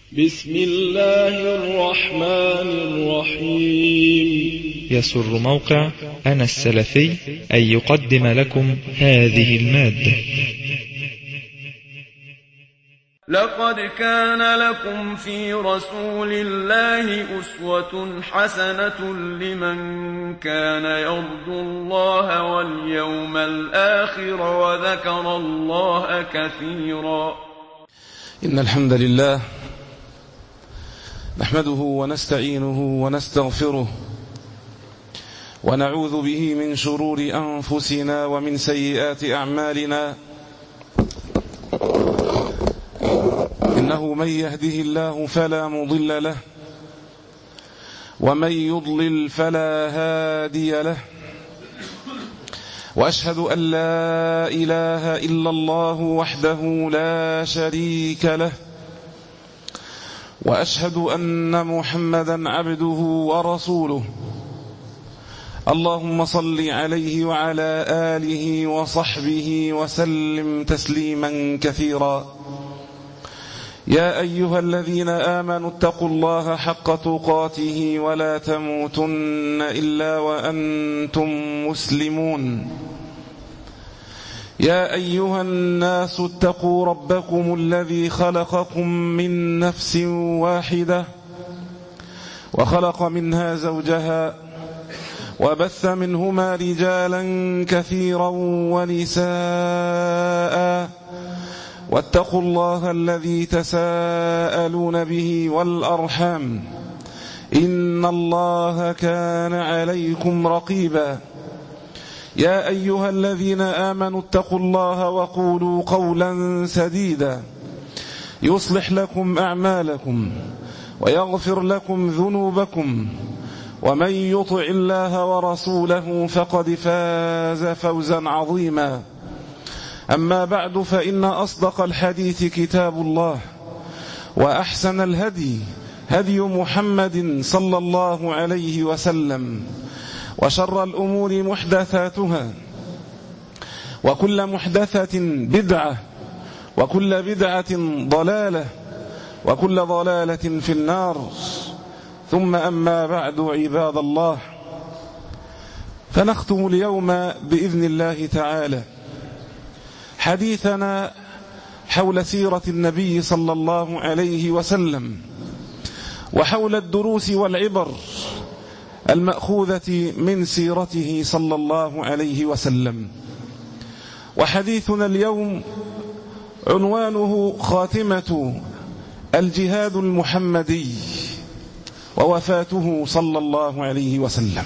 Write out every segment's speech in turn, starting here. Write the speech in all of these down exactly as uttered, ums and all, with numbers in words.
بسم الله الرحمن الرحيم. يسر موقع أنا السلفي أن يقدم لكم هذه المادة. لقد كان لكم في رسول الله أسوة حسنة لمن كان يرجو الله واليوم الآخر وذكر الله كثيرا. إن الحمد لله نحمده ونستعينه ونستغفره ونعوذ به من شرور أنفسنا ومن سيئات أعمالنا. إنه من يهده الله فلا مضل له ومن يضلل فلا هادي له، وأشهد أن لا إله إلا الله وحده لا شريك له، وأشهد أن محمدا عبده ورسوله. اللهم صل عليه وعلى آله وصحبه وسلم تسليما كثيرا. يا أيها الذين آمنوا اتقوا الله حق تقاته ولا تموتن إلا وأنتم مسلمون. يا أيها الناس اتقوا ربكم الذي خلقكم من نفس واحدة وخلق منها زوجها وبث منهما رجالا كثيرا ونساء، واتقوا الله الذي تساءلون به والأرحام إن الله كان عليكم رقيبا. يا أيها الذين آمنوا اتقوا الله وقولوا قولا سديدا يصلح لكم أعمالكم ويغفر لكم ذنوبكم، ومن يطع الله ورسوله فقد فاز فوزا عظيما. أما بعد، فإن أصدق الحديث كتاب الله، وأحسن الهدي هدي محمد صلى الله عليه وسلم، وشر الأمور محدثاتها، وكل محدثة بدعة، وكل بدعة ضلالة، وكل ضلالة في النار. ثم أما بعد، عباد الله، فنختم اليوم بإذن الله تعالى حديثنا حول سيرة النبي صلى الله عليه وسلم، وحول الدروس والعبر المأخوذة من سيرته صلى الله عليه وسلم. وحديثنا اليوم عنوانه خاتمة الجهاد المحمدي ووفاته صلى الله عليه وسلم.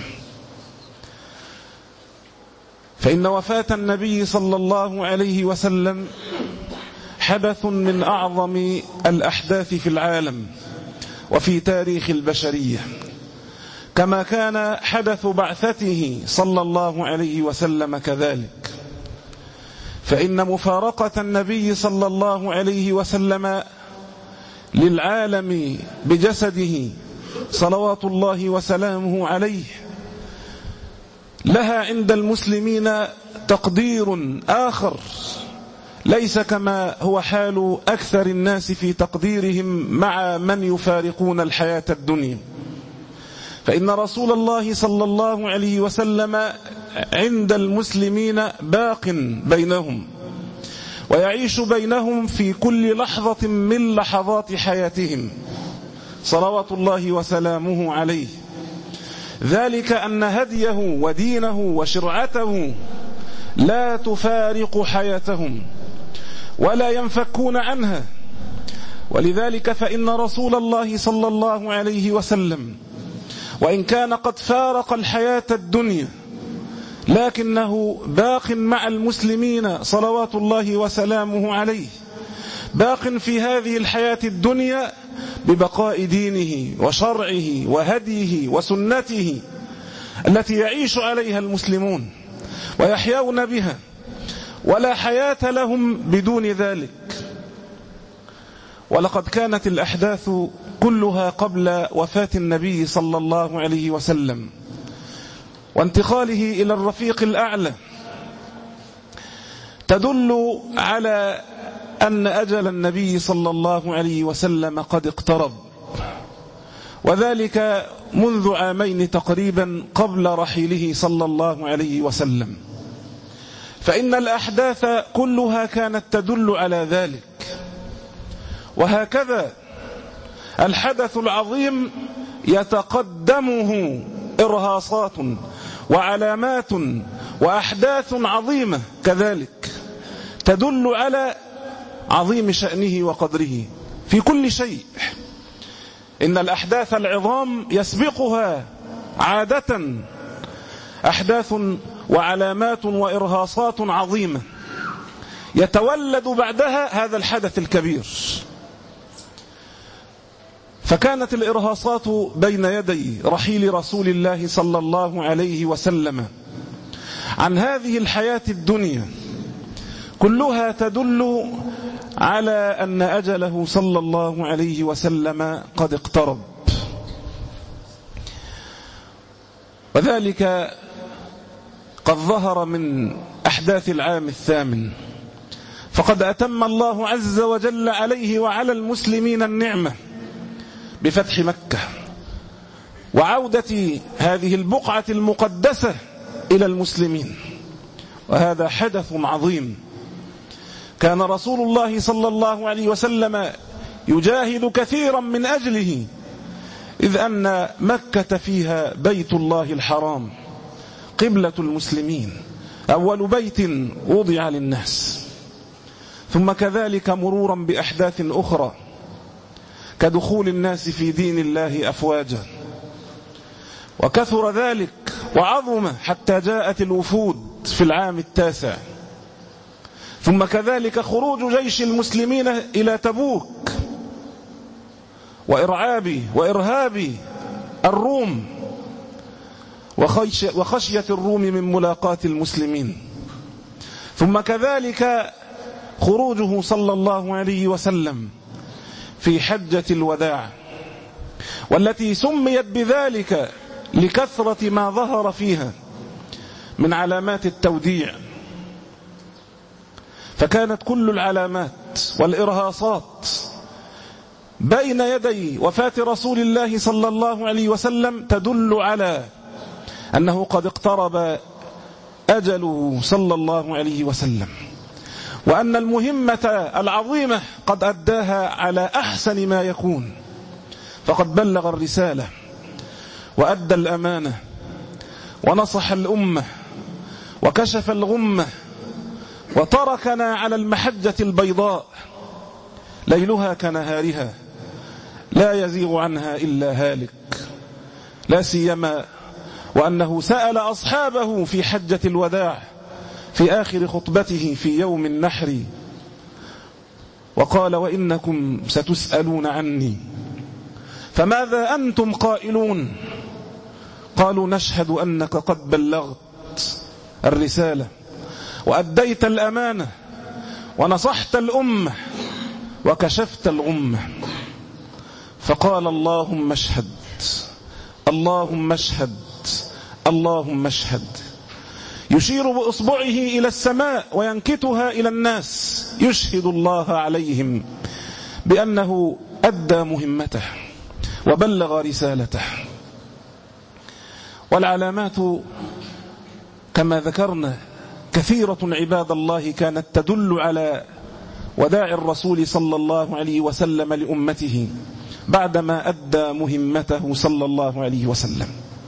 فإن وفاة النبي صلى الله عليه وسلم حدث من أعظم الأحداث في العالم وفي تاريخ البشرية، كما كان حدث بعثته صلى الله عليه وسلم كذلك. فإن مفارقة النبي صلى الله عليه وسلم للعالم بجسده صلوات الله وسلامه عليه لها عند المسلمين تقدير آخر، ليس كما هو حال أكثر الناس في تقديرهم مع من يفارقون الحياة الدنيا. فإن رسول الله صلى الله عليه وسلم عند المسلمين باق بينهم، ويعيش بينهم في كل لحظة من لحظات حياتهم صلوات الله وسلامه عليه. ذلك أن هديه ودينه وشرعته لا تفارق حياتهم ولا ينفكون عنها. ولذلك فإن رسول الله صلى الله عليه وسلم وإن كان قد فارق الحياة الدنيا، لكنه باق مع المسلمين صلوات الله وسلامه عليه، باق في هذه الحياة الدنيا ببقاء دينه وشرعه وهديه وسنته التي يعيش عليها المسلمون ويحيون بها، ولا حياة لهم بدون ذلك. ولقد كانت الأحداث كلها قبل وفاة النبي صلى الله عليه وسلم وانتقاله إلى الرفيق الأعلى تدل على أن أجل النبي صلى الله عليه وسلم قد اقترب، وذلك منذ عامين تقريبا قبل رحيله صلى الله عليه وسلم، فإن الأحداث كلها كانت تدل على ذلك. وهكذا الحدث العظيم يتقدمه إرهاصات وعلامات وأحداث عظيمة كذلك تدل على عظيم شأنه وقدره في كل شيء. إن الأحداث العظام يسبقها عادة أحداث وعلامات وإرهاصات عظيمة يتولد بعدها هذا الحدث الكبير. فكانت الإرهاصات بين يدي رحيل رسول الله صلى الله عليه وسلم عن هذه الحياة الدنيا كلها تدل على أن أجله صلى الله عليه وسلم قد اقترب، وذلك قد ظهر من أحداث العام الثامن، فقد أتم الله عز وجل عليه وعلى المسلمين النعمة بفتح مكة وعودة هذه البقعة المقدسة إلى المسلمين، وهذا حدث عظيم. كان رسول الله صلى الله عليه وسلم يجاهد كثيرا من أجله، إذ أن مكة فيها بيت الله الحرام قبلة المسلمين، أول بيت وضع للناس، ثم كذلك مرورا بأحداث أخرى كدخول الناس في دين الله أفواجا، وكثر ذلك وعظم حتى جاءت الوفود في العام التاسع، ثم كذلك خروج جيش المسلمين إلى تبوك وإرعاب وإرهاب الروم وخشية الروم من ملاقاة المسلمين، ثم كذلك خروجه صلى الله عليه وسلم في حجة الوداع، والتي سميت بذلك لكثرة ما ظهر فيها من علامات التوديع. فكانت كل العلامات والإرهاصات بين يدي وفاة رسول الله صلى الله عليه وسلم تدل على أنه قد اقترب أجله صلى الله عليه وسلم، وأن المهمة العظيمة قد أداها على أحسن ما يكون، فقد بلغ الرسالة وأدى الأمانة ونصح الأمة وكشف الغمة، وتركنا على المحجة البيضاء ليلها كنهارها لا يزيغ عنها إلا هالك، لا سيما وأنه سأل أصحابه في حجة الوداع في آخر خطبته في يوم النحر وقال: وإنكم ستسألون عني فماذا أنتم قائلون؟ قالوا: نشهد أنك قد بلغت الرسالة وأديت الأمانة ونصحت الأمة وكشفت الغمة. فقال: اللهم اشهد، اللهم اشهد، اللهم اشهد، يشير بإصبعه إلى السماء وينكتها إلى الناس، يشهد الله عليهم بأنه أدى مهمته وبلغ رسالته. والعلامات كما ذكرنا كثيرة عباد الله كانت تدل على وداع الرسول صلى الله عليه وسلم لأمته بعدما أدى مهمته صلى الله عليه وسلم.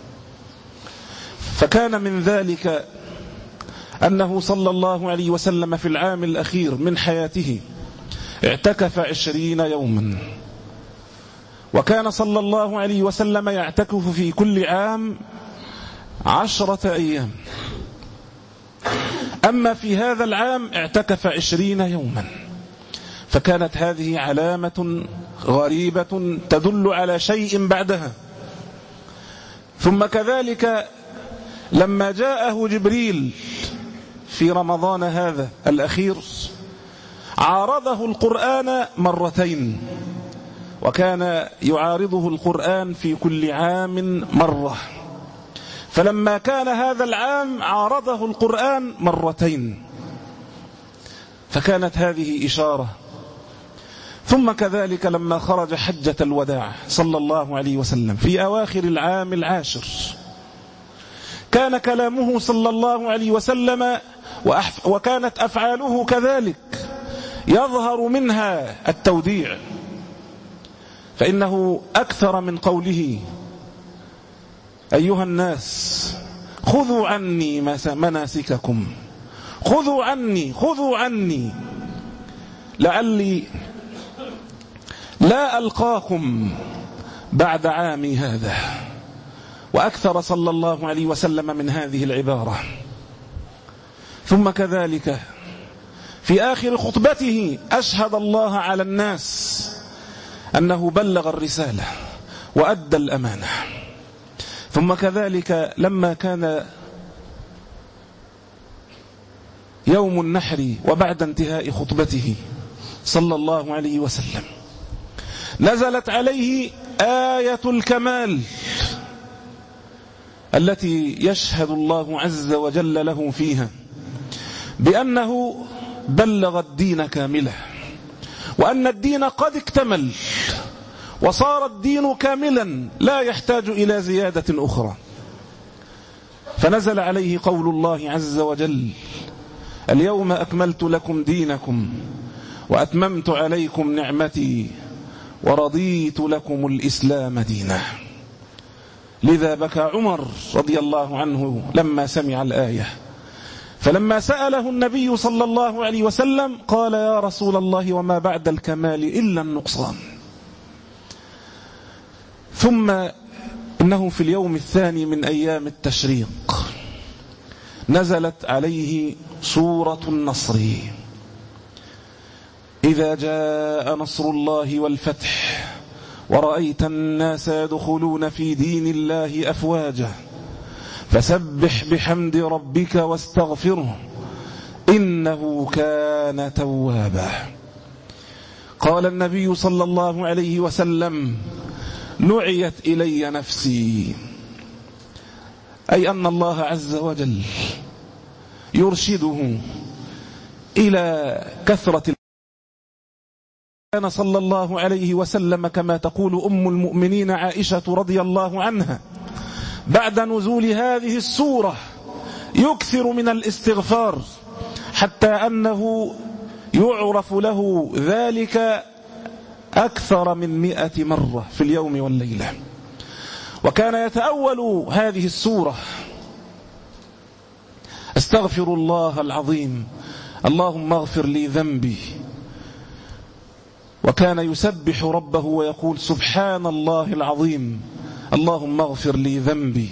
فكان من ذلك أنه صلى الله عليه وسلم في العام الأخير من حياته اعتكف عشرين يوما، وكان صلى الله عليه وسلم يعتكف في كل عام عشرة أيام، أما في هذا العام اعتكف عشرين يوما، فكانت هذه علامة غريبة تدل على شيء بعدها. ثم كذلك لما جاءه جبريل في رمضان هذا الأخير عارضه القرآن مرتين، وكان يعارضه القرآن في كل عام مرة، فلما كان هذا العام عارضه القرآن مرتين، فكانت هذه إشارة ثم كذلك لما خرج حجة الوداع صلى الله عليه وسلم في أواخر العام العاشر، كان كلامه صلى الله عليه وسلم وكانت أفعاله كذلك يظهر منها التوديع، فإنه أكثر من قوله: أيها الناس خذوا عني مناسككم، خذوا عني خذوا عني لعلي لا ألقاكم بعد عامي هذا. وأكثر صلى الله عليه وسلم من هذه العبارة. ثم كذلك في آخر خطبته أشهد الله على الناس أنه بلغ الرسالة وأدى الأمانة. ثم كذلك لما كان يوم النحر وبعد انتهاء خطبته صلى الله عليه وسلم نزلت عليه آية الكمال التي يشهد الله عز وجل له فيها بأنه بلغ الدين كامله، وأن الدين قد اكتمل وصار الدين كاملا لا يحتاج إلى زيادة أخرى. فنزل عليه قول الله عز وجل: اليوم أكملت لكم دينكم وأتممت عليكم نعمتي ورضيت لكم الإسلام دينا. لذا بكى عمر رضي الله عنه لما سمع الآية، فلما سأله النبي صلى الله عليه وسلم قال: يا رسول الله وما بعد الكمال إلا النقصان. ثم إنه في اليوم الثاني من أيام التشريق نزلت عليه سورة النصر: إذا جاء نصر الله والفتح ورأيت الناس يدخلون في دين الله أفواجا فسبح بحمد ربك واستغفره إنه كان توابا. قال النبي صلى الله عليه وسلم: نعيت إلي نفسي، أي أن الله عز وجل يرشده إلى كثرة. كان صلى الله عليه وسلم كما تقول أم المؤمنين عائشة رضي الله عنها بعد نزول هذه السورة يكثر من الاستغفار، حتى أنه يعرف له ذلك أكثر من مئة مرة في اليوم والليلة. وكان يتأول هذه السورة: استغفر الله العظيم، اللهم اغفر لي ذنبي. وكان يسبح ربه ويقول: سبحان الله العظيم، اللهم اغفر لي ذنبي.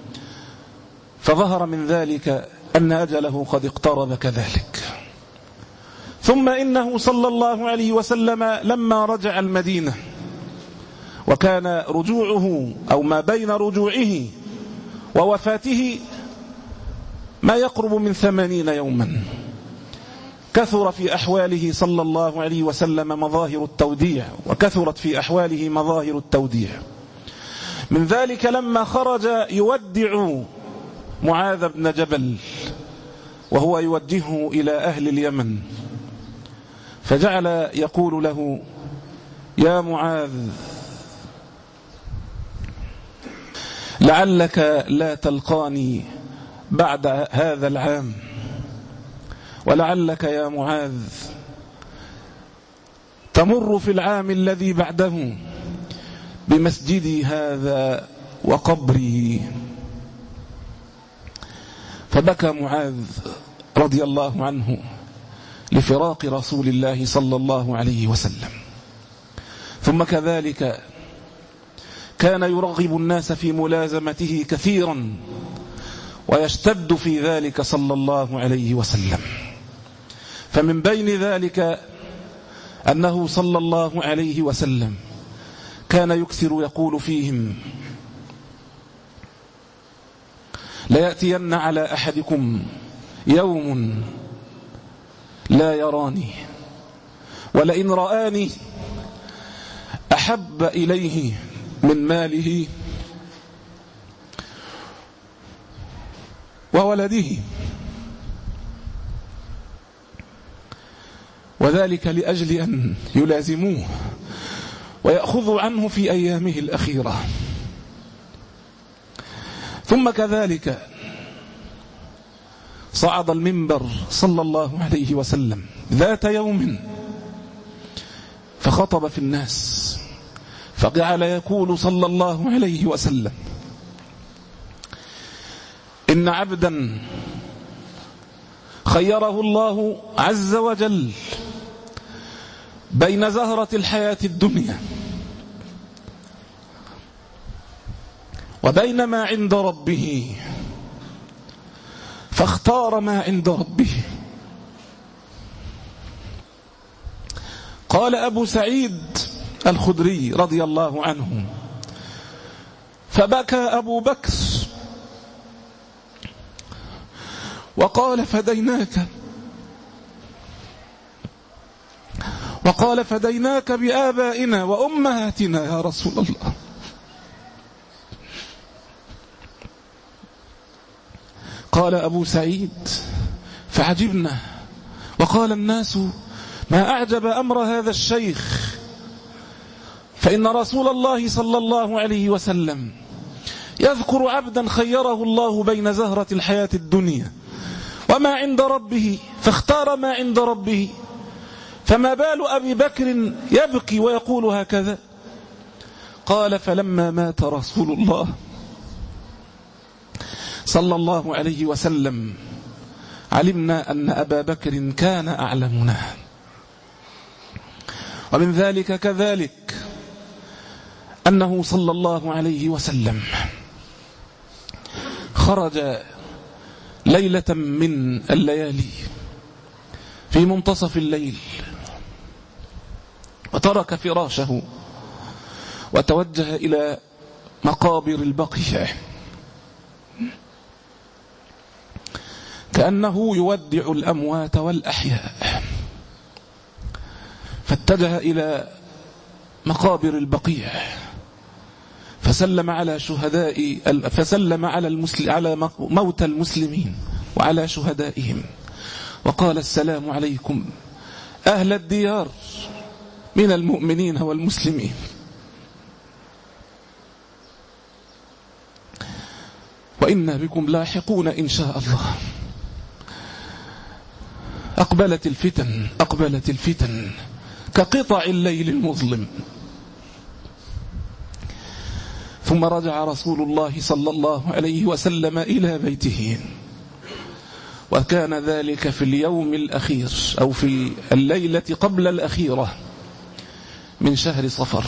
فظهر من ذلك أن أجله قد اقترب كذلك. ثم إنه صلى الله عليه وسلم لما رجع المدينة، وكان رجوعه أو ما بين رجوعه ووفاته ما يقرب من ثمانين يوما، كثر في أحواله صلى الله عليه وسلم مظاهر التوديع، وكثرت في أحواله مظاهر التوديع. من ذلك لما خرج يودع معاذ بن جبل وهو يوجهه إلى أهل اليمن، فجعل يقول له: يا معاذ، لعلك لا تلقاني بعد هذا العام، ولعلك يا معاذ تمر في العام الذي بعده بمسجدي هذا وقبري. فبكى معاذ رضي الله عنه لفراق رسول الله صلى الله عليه وسلم. ثم كذلك كان يرغب الناس في ملازمته كثيرا ويشتد في ذلك صلى الله عليه وسلم. فمن بين ذلك أنه صلى الله عليه وسلم كان يكثر يقول فيهم: ليأتين على أحدكم يوم لا يراني، ولئن رآني أحب إليه من ماله وولده. وذلك لأجل أن يلازموه ويأخذوا عنه في أيامه الأخيرة. ثم كذلك صعد المنبر صلى الله عليه وسلم ذات يوم فخطب في الناس، فجعل يقول صلى الله عليه وسلم: إن عبدا خيره الله عز وجل بين زهرة الحياة الدنيا وبين ما عند ربه، فاختار ما عند ربه. قال أبو سعيد الخدري رضي الله عنه: فبكى أبو بكر وقال فديناك وقال فديناك بآبائنا وأمهاتنا يا رسول الله. قال أبو سعيد: فعجبنا، وقال الناس: ما أعجب أمر هذا الشيخ، فإن رسول الله صلى الله عليه وسلم يذكر عبدا خيره الله بين زهرة الحياة الدنيا وما عند ربه فاختار ما عند ربه، فما بال أبي بكر يبكي ويقول هكذا؟ قال: فلما مات رسول الله صلى الله عليه وسلم علمنا أن أبا بكر كان أعلمنا. ومن ذلك كذلك أنه صلى الله عليه وسلم خرج ليلة من الليالي في منتصف الليل وترك فراشه وتوجه إلى مقابر البقيع كأنه يودع الأموات والأحياء، فاتجه إلى مقابر البقيع فسلم على شهداء فسلم على المسلم على موتى المسلمين وعلى شهدائهم، وقال: السلام عليكم أهل الديار من المؤمنين والمسلمين. وإنا بكم لاحقون إن شاء الله. أقبلت الفتن أقبلت الفتن كقطع الليل المظلم. ثم رجع رسول الله صلى الله عليه وسلم إلى بيته، وكان ذلك في اليوم الأخير أو في الليلة قبل الأخيرة من شهر صفر،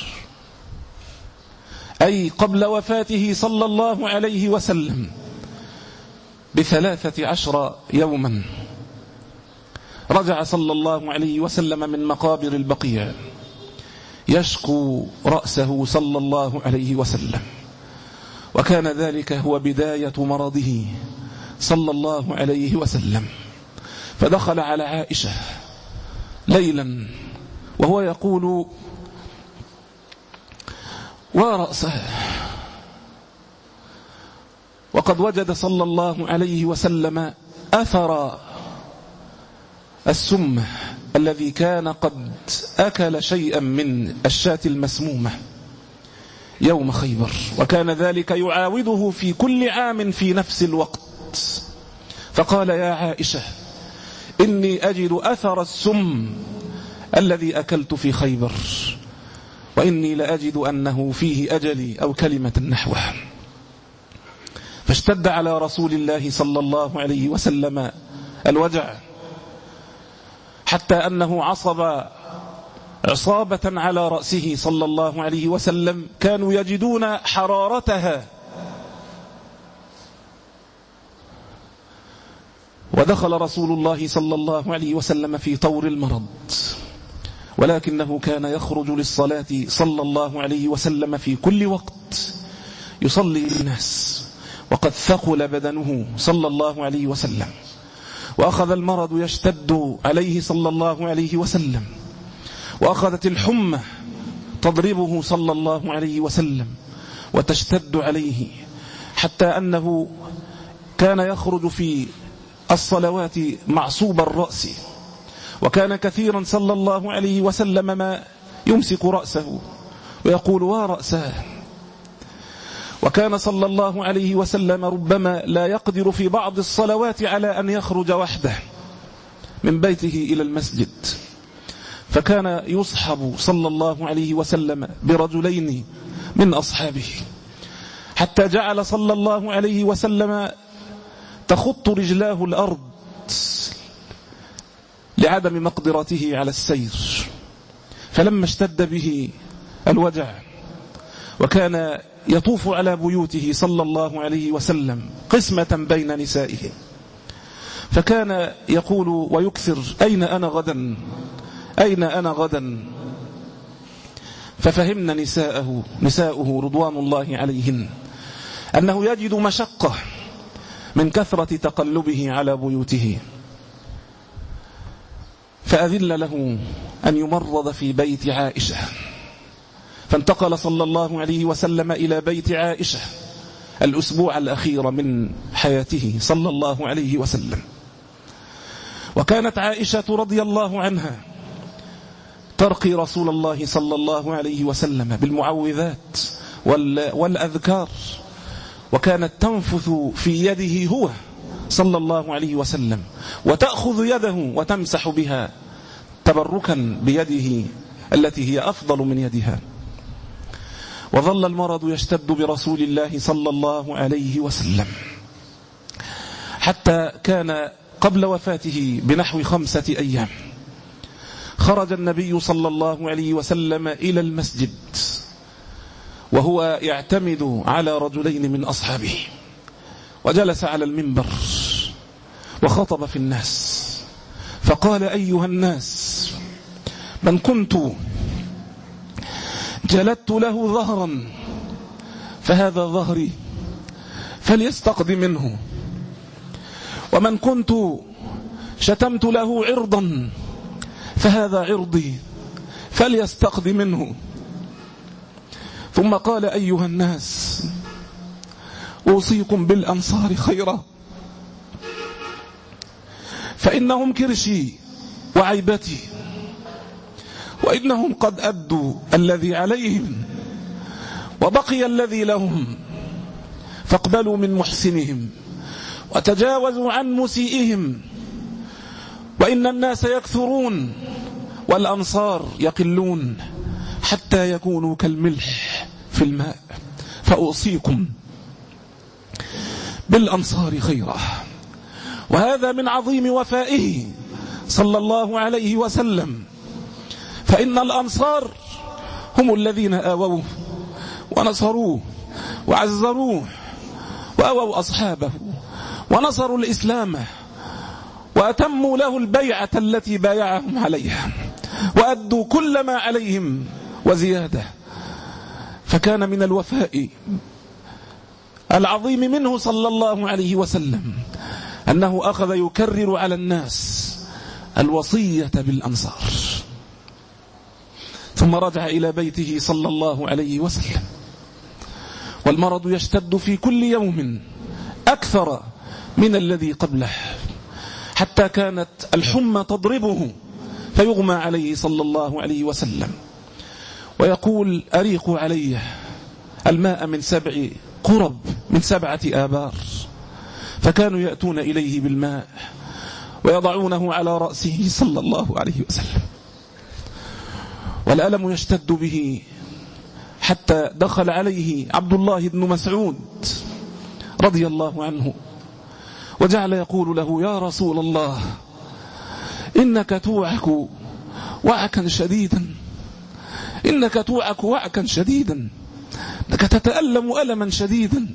أي قبل وفاته صلى الله عليه وسلم بثلاثة عشر يوما. رجع صلى الله عليه وسلم من مقابر البقيع يشكو رأسه صلى الله عليه وسلم، وكان ذلك هو بداية مرضه صلى الله عليه وسلم. فدخل على عائشة ليلا وهو يقول: ورأسه، وقد وجد صلى الله عليه وسلم أثر السم الذي كان قد أكل شيئا من الشاة المسمومة يوم خيبر، وكان ذلك يعاوده في كل عام في نفس الوقت. فقال: يا عائشة إني أجد أثر السم الذي أكلت في خيبر، وإني لأجد أنه فيه أجلي أو كلمة نحوه. فاشتد على رسول الله صلى الله عليه وسلم الوجع، حتى أنه عصب عصابة على رأسه صلى الله عليه وسلم كانوا يجدون حرارتها. ودخل رسول الله صلى الله عليه وسلم في طور المرض، ولكنه كان يخرج للصلاة صلى الله عليه وسلم في كل وقت يصلي للناس، وقد ثقل بدنه صلى الله عليه وسلم، وأخذ المرض يشتد عليه صلى الله عليه وسلم، وأخذت الحمى تضربه صلى الله عليه وسلم وتشتد عليه، حتى أنه كان يخرج في الصلوات معصوب الرأس، وكان كثيرا صلى الله عليه وسلم ما يمسك رأسه ويقول ورأسه. وكان صلى الله عليه وسلم ربما لا يقدر في بعض الصلوات على أن يخرج وحده من بيته إلى المسجد، فكان يصحب صلى الله عليه وسلم برجلين من أصحابه، حتى جعل صلى الله عليه وسلم تخط رجلاه الأرض لعدم مقدرته على السير. فلما اشتد به الوجع وكان يطوف على بيوته صلى الله عليه وسلم قسمة بين نسائه، فكان يقول ويكثر أين أنا غدا أين أنا غدا. ففهمنا نساءه نساؤه رضوان الله عليهن أنه يجد مشقة من كثرة تقلبه على بيوته، فأذن له أن يمرض في بيت عائشة، فانتقل صلى الله عليه وسلم إلى بيت عائشة الأسبوع الأخير من حياته صلى الله عليه وسلم. وكانت عائشة رضي الله عنها ترقي رسول الله صلى الله عليه وسلم بالمعوذات والأذكار، وكانت تنفث في يده هو صلى الله عليه وسلم وتأخذ يده وتمسح بها تبركا بيده التي هي أفضل من يدها. وظل المرض يشتد برسول الله صلى الله عليه وسلم حتى كان قبل وفاته بنحو خمسة أيام خرج النبي صلى الله عليه وسلم إلى المسجد وهو يعتمد على رجلين من أصحابه، وجلس على المنبر وخطب في الناس فقال: أيها الناس، من كنت جلدت له ظهرا فهذا ظهري فليستقض منه، ومن كنت شتمت له عرضا فهذا عرضي فليستقض منه. ثم قال: أيها الناس، أوصيكم بالأنصار خيرا، فإنهم كرشي وعيبتي، وإنهم قد أدوا الذي عليهم وبقي الذي لهم، فاقبلوا من محسنهم وتجاوزوا عن مسيئهم، وإن الناس يكثرون والأنصار يقلون حتى يكونوا كالملح في الماء، فأوصيكم بالأنصار خيرا. وهذا من عظيم وفائه صلى الله عليه وسلم، فإن الأنصار هم الذين آووه ونصروه وعزروه وآووا أصحابه ونصروا الإسلام وأتموا له البيعة التي بايعهم عليها وأدوا كل ما عليهم وزيادة. فكان من الوفاء العظيم منه صلى الله عليه وسلم أنه أخذ يكرر على الناس الوصية بالأنصار. ثم رجع إلى بيته صلى الله عليه وسلم والمرض يشتد في كل يوم أكثر من الذي قبله، حتى كانت الحمى تضربه فيغمى عليه صلى الله عليه وسلم ويقول: أريقوا علي الماء من سبع قرب من سبعة آبار. فكانوا يأتون إليه بالماء ويضعونه على رأسه صلى الله عليه وسلم، والألم يشتد به حتى دخل عليه عبد الله بن مسعود رضي الله عنه وجعل يقول له: يا رسول الله، إنك توعك وعكا شديدا، إنك توعك وعكا شديدا، إنك تتألم ألما شديدا.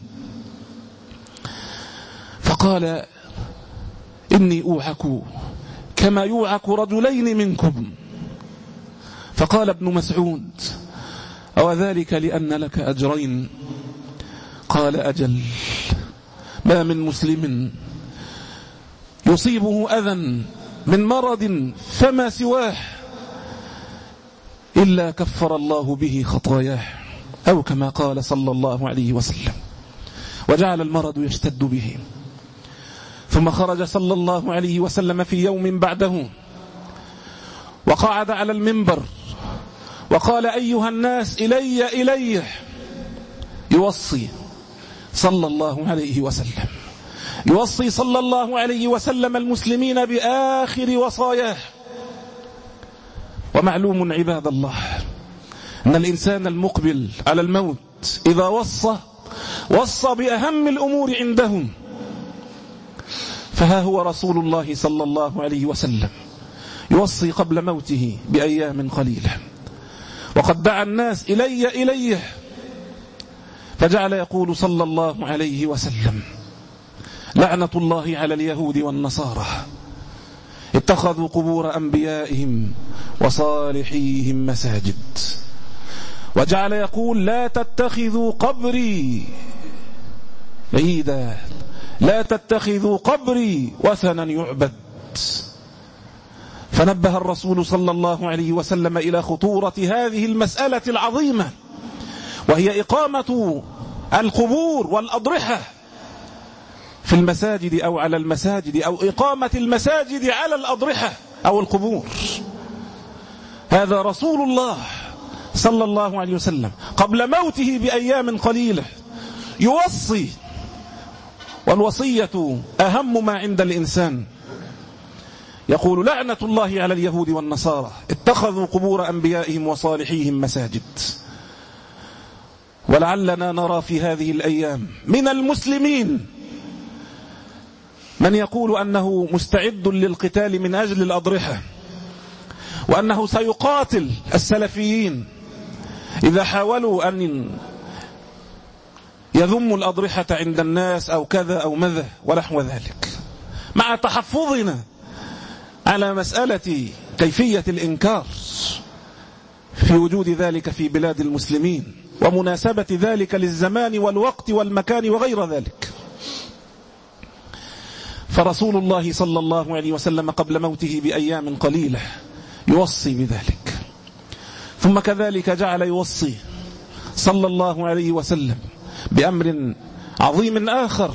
فقال: إني أوعك كما يوعك رجلين منكم. فقال ابن مسعود: أو ذلك لأن لك أجرين؟ قال: أجل، ما من مسلم يصيبه أذى من مرض فما سواه إلا كفر الله به خطاياه، أو كما قال صلى الله عليه وسلم. وجعل المرض يشتد به. ثم خرج صلى الله عليه وسلم في يوم بعده وقعد على المنبر وقال أيها الناس إلي إلي، يوصي صلى الله عليه وسلم يوصي صلى الله عليه وسلم المسلمين بآخر وصاياه. ومعلوم عباد الله أن الإنسان المقبل على الموت إذا وصى وصى بأهم الأمور عندهم. فها هو رسول الله صلى الله عليه وسلم يوصي قبل موته بأيام قليلة، وقد دعا الناس إلي إلي، فجعل يقول صلى الله عليه وسلم لعنة الله على اليهود والنصارى اتخذوا قبور أنبيائهم وصالحيهم مساجد. وجعل يقول لا تتخذوا قبري عيدا، لا تتخذوا قبري وثنا يعبد. فنبه الرسول صلى الله عليه وسلم إلى خطورة هذه المسألة العظيمة، وهي إقامة القبور والأضرحة في المساجد أو على المساجد، أو إقامة المساجد على الأضرحة أو القبور. هذا رسول الله صلى الله عليه وسلم قبل موته بأيام قليلة يوصي، والوصية أهم ما عند الإنسان. يقول لعنة الله على اليهود والنصارى اتخذوا قبور أنبيائهم وصالحيهم مساجد. ولعلنا نرى في هذه الأيام من المسلمين من يقول أنه مستعد للقتال من أجل الأضرحة، وأنه سيقاتل السلفيين إذا حاولوا أن يذموا الأضرحة عند الناس أو كذا أو ماذا ونحو ذلك، مع تحفظنا على مسألة كيفية الإنكار في وجود ذلك في بلاد المسلمين، ومناسبة ذلك للزمان والوقت والمكان وغير ذلك. فرسول الله صلى الله عليه وسلم قبل موته بأيام قليلة يوصي بذلك. ثم كذلك جعل يوصي صلى الله عليه وسلم بأمر عظيم آخر،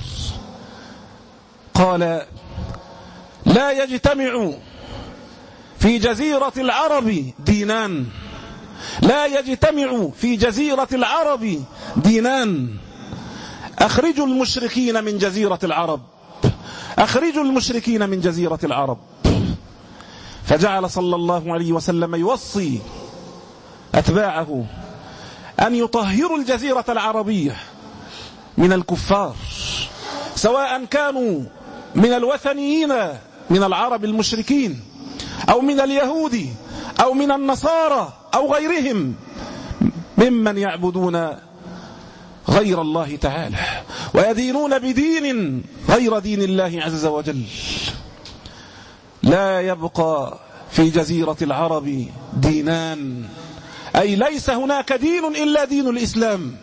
قال لا يجتمع في جزيرة العرب دينان، لا يجتمع في جزيرة العرب دينان، أخرجوا المشركين من جزيرة العرب، أخرجوا المشركين من جزيرة العرب. فجعل صلى الله عليه وسلم يوصي أتباعه أن يطهروا الجزيرة العربية من الكفار، سواء كانوا من الوثنيين من العرب المشركين، أو من اليهود، أو من النصارى، أو غيرهم ممن يعبدون غير الله تعالى ويدينون بدين غير دين الله عز وجل. لا يبقى في جزيرة العرب دينان، أي ليس هناك دين إلا دين الإسلام.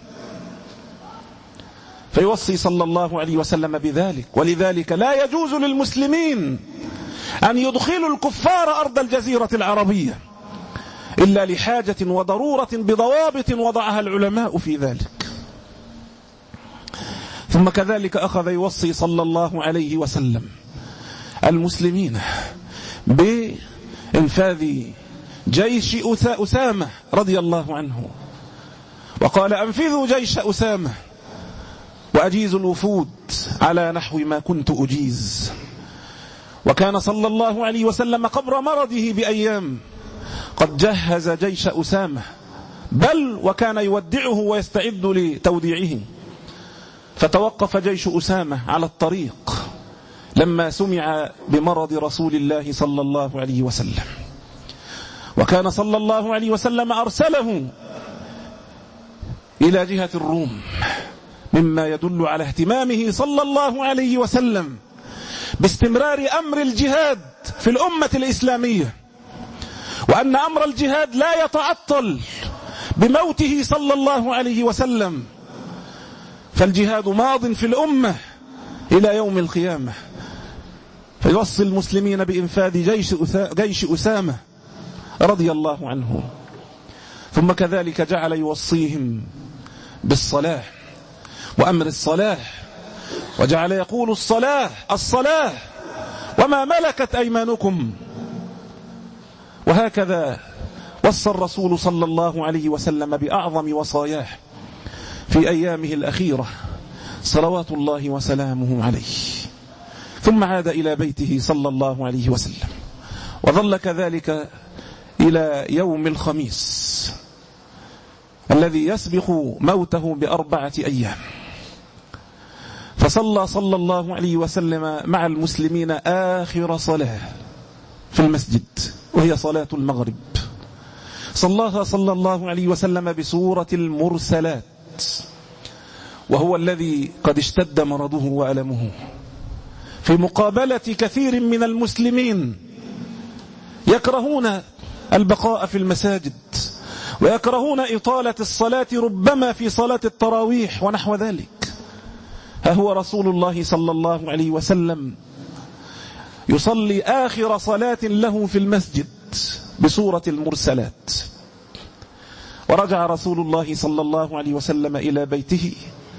فيوصي صلى الله عليه وسلم بذلك. ولذلك لا يجوز للمسلمين أن يدخلوا الكفار أرض الجزيرة العربية إلا لحاجة وضرورة بضوابط وضعها العلماء في ذلك. ثم كذلك أخذ يوصي صلى الله عليه وسلم المسلمين بإنفاذ جيش أسامة رضي الله عنه، وقال أنفذوا جيش أسامة وأجيز الوفود على نحو ما كنت أجيز. وكان صلى الله عليه وسلم قبل مرضه بأيام قد جهز جيش أسامة، بل وكان يودعه ويستعد لتوديعه. فتوقف جيش أسامة على الطريق لما سمع بمرض رسول الله صلى الله عليه وسلم، وكان صلى الله عليه وسلم أرسله إلى جهة الروم، مما يدل على اهتمامه صلى الله عليه وسلم باستمرار أمر الجهاد في الأمة الإسلامية، وأن أمر الجهاد لا يتعطل بموته صلى الله عليه وسلم، فالجهاد ماض في الأمة إلى يوم القيامة. فيوصي المسلمين بإنفاذ جيش جيش أسامة رضي الله عنه. ثم كذلك جعل يوصيهم بالصلاة وأمر الصلاة، وجعل يقول الصلاة الصلاة وما ملكت أيمانكم، وهكذا وصى الرسول صلى الله عليه وسلم بأعظم وصاياه في أيامه الأخيرة صلوات الله وسلامه عليه. ثم عاد إلى بيته صلى الله عليه وسلم، وظل كذلك إلى يوم الخميس الذي يسبق موته بأربعة أيام، فصلى صلى الله عليه وسلم مع المسلمين آخر صلاة في المسجد، وهي صلاة المغرب. صلاها صلى الله عليه وسلم بسورة المرسلات، وهو الذي قد اشتد مرضه وألمه، في مقابلة كثير من المسلمين يكرهون البقاء في المساجد، ويكرهون إطالة الصلاة ربما في صلاة التراويح ونحو ذلك. ها هو رسول الله صلى الله عليه وسلم يصلي آخر صلاة له في المسجد بسورة المرسلات. ورجع رسول الله صلى الله عليه وسلم إلى بيته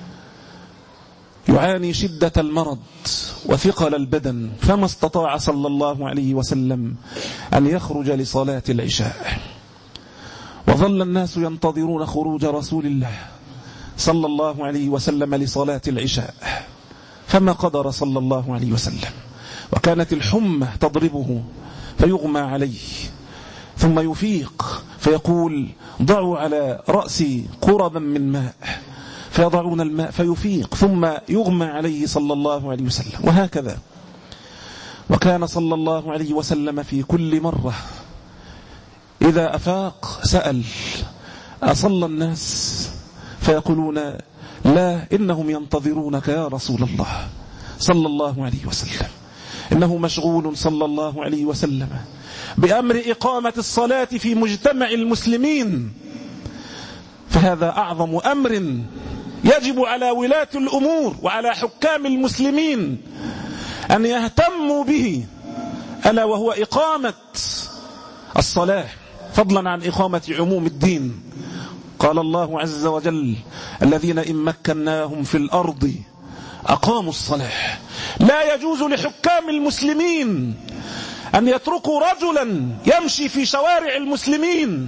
يعاني شدة المرض وثقل البدن، فما استطاع صلى الله عليه وسلم أن يخرج لصلاة العشاء. وظل الناس ينتظرون خروج رسول الله صلى الله عليه وسلم لصلاة العشاء، فما قدر صلى الله عليه وسلم، وكانت الحمى تضربه فيغمى عليه، ثم يفيق فيقول ضعوا على رأسي قربا من ماء، فيضعون الماء فيفيق، ثم يغمى عليه صلى الله عليه وسلم، وهكذا. وكان صلى الله عليه وسلم في كل مرة إذا أفاق سأل أصلى الناس؟ فيقولون لا، إنهم ينتظرونك يا رسول الله صلى الله عليه وسلم. إنه مشغول صلى الله عليه وسلم بأمر إقامة الصلاة في مجتمع المسلمين، فهذا أعظم أمر يجب على ولاة الأمور وعلى حكام المسلمين أن يهتموا به، ألا وهو إقامة الصلاة، فضلا عن إقامة عموم الدين. قال الله عز وجل الذين إن مكناهم في الأرض أقاموا الصلاة. لا يجوز لحكام المسلمين أن يتركوا رجلا يمشي في شوارع المسلمين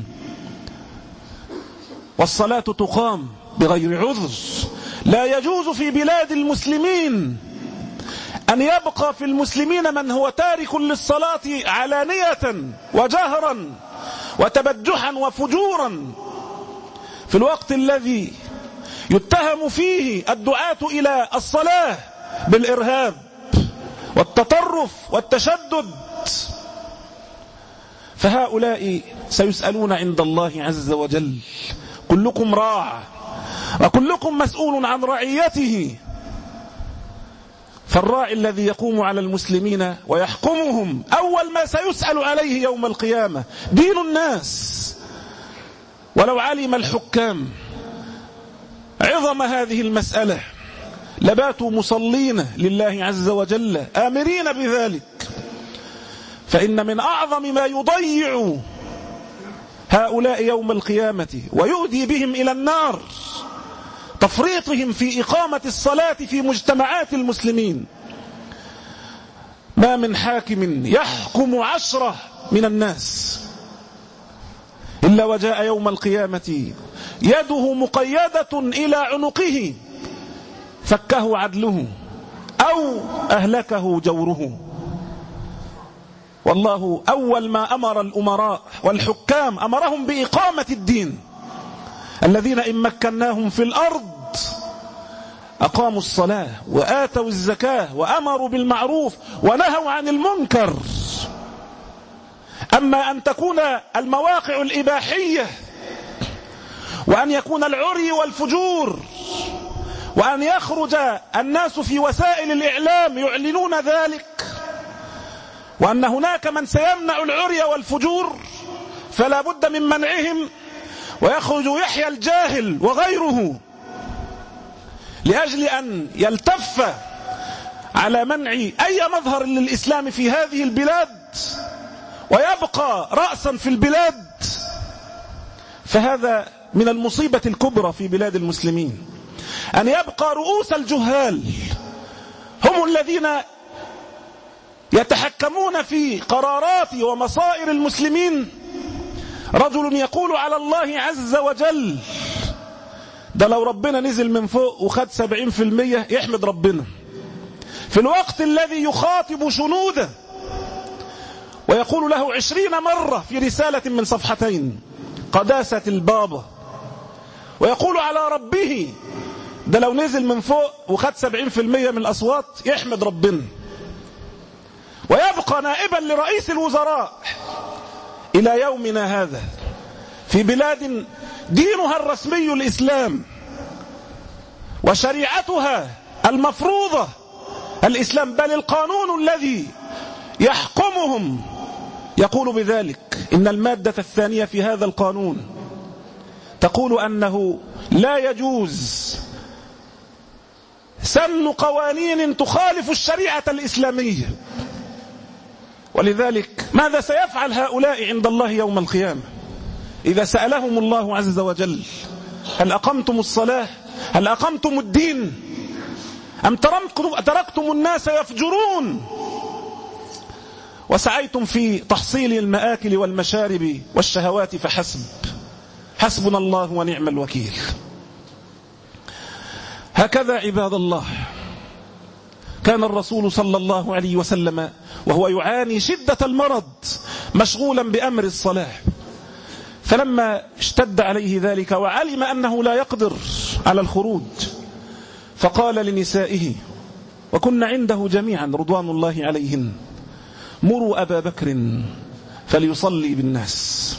والصلاة تقام بغير عذر. لا يجوز في بلاد المسلمين أن يبقى في المسلمين من هو تارك للصلاة علانية وجهرا وتبجحا وفجورا، في الوقت الذي يتهم فيه الدعاة إلى الصلاة بالإرهاب والتطرف والتشدد. فهؤلاء سيسألون عند الله عز وجل. كلكم راع وكلكم مسؤول عن رعيته. فالراعي الذي يقوم على المسلمين ويحكمهم أول ما سيسأل عليه يوم القيامة دين الناس. ولو علم الحكام عظم هذه المسألة لباتوا مصلين لله عز وجل آمرين بذلك. فإن من أعظم ما يضيع هؤلاء يوم القيامة ويؤدي بهم إلى النار تفريطهم في إقامة الصلاة في مجتمعات المسلمين. ما من حاكم يحكم عشرة من الناس إلا وجاء يوم القيامة يده مقيدة إلى عنقه فكه عدله أو أهلكه جوره. والله أول ما أمر الأمراء والحكام أمرهم بإقامة الدين. الذين إن مكناهم في الأرض أقاموا الصلاة وآتوا الزكاة وأمروا بالمعروف ونهوا عن المنكر. أما أن تكون المواقع الإباحية وأن يكون العري والفجور وأن يخرج الناس في وسائل الإعلام يعلنون ذلك، وأن هناك من سيمنع العري والفجور، فلا بد من منعهم. ويخرج يحيى الجاهل وغيره لأجل أن يلتف على منع أي مظهر للإسلام في هذه البلاد ويبقى رأسا في البلاد. فهذا من المصيبة الكبرى في بلاد المسلمين، أن يبقى رؤوس الجهال هم الذين يتحكمون في قرارات ومصائر المسلمين، رجل يقول على الله عز وجل ده لو ربنا نزل من فوق وخد سبعين في المية يحمد ربنا، في الوقت الذي يخاطب جنوده ويقول له عشرين مرة في رسالة من صفحتين قداسة البابا، ويقول على ربه ده لو نزل من فوق وخد سبعين في المية من الأصوات يحمد ربنا، ويبقى نائبا لرئيس الوزراء إلى يومنا هذا في بلاد دينها الرسمي الإسلام وشريعتها المفروضة الإسلام، بل القانون الذي يحكمهم يقول بذلك. إن المادة الثانية في هذا القانون تقول أنه لا يجوز سن قوانين تخالف الشريعة الإسلامية. ولذلك ماذا سيفعل هؤلاء عند الله يوم القيامة إذا سألهم الله عز وجل هل أقمتم الصلاة، هل أقمتم الدين، أم تركتم الناس يفجرون وسعيتم في تحصيل المآكل والمشارب والشهوات فحسب، حسبنا الله ونعم الوكيل. هكذا عباد الله كان الرسول صلى الله عليه وسلم وهو يعاني شدة المرض مشغولا بأمر الصلاة، فلما اشتد عليه ذلك وعلم أنه لا يقدر على الخروج فقال لنسائه وكن عنده جميعا رضوان الله عليهن مروا أبا بكر فليصلي بالناس،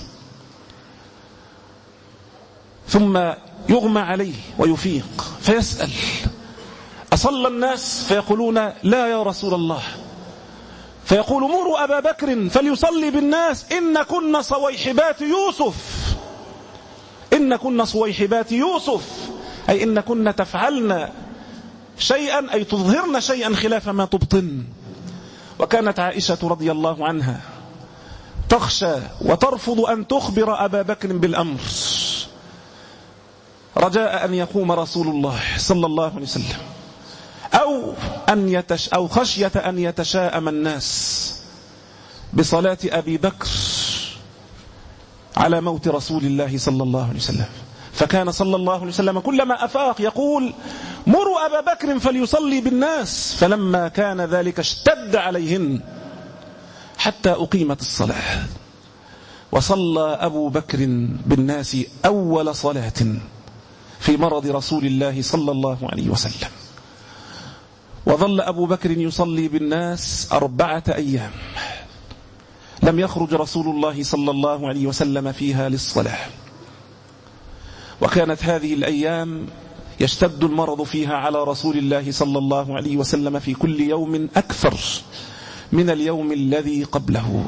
ثم يغمى عليه ويفيق فيسأل أصلى الناس؟ فيقولون لا يا رسول الله، فيقول مروا أبا بكر فليصلي بالناس إن كنا صويحبات يوسف، إن كنا صويحبات يوسف، أي إن كنا تفعلن شيئا أي تظهرن شيئا خلاف ما تبطن. وكانت عائشة رضي الله عنها تخشى وترفض أن تخبر أبا بكر بالأمر رجاء أن يقوم رسول الله صلى الله عليه وسلم أو, أن يتش أو خشية أن يتشاءم الناس بصلاة أبي بكر على موت رسول الله صلى الله عليه وسلم. فكان صلى الله عليه وسلم كلما أفاق يقول مروا أبا بكر فليصلي بالناس، فلما كان ذلك اشتد عليهن حتى أقيمت الصلاة، وصلى أبو بكر بالناس أول صلاة في مرض رسول الله صلى الله عليه وسلم. وظل أبو بكر يصلي بالناس أربعة أيام لم يخرج رسول الله صلى الله عليه وسلم فيها للصلاة، وكانت هذه الأيام يشتد المرض فيها على رسول الله صلى الله عليه وسلم في كل يوم أكثر من اليوم الذي قبله،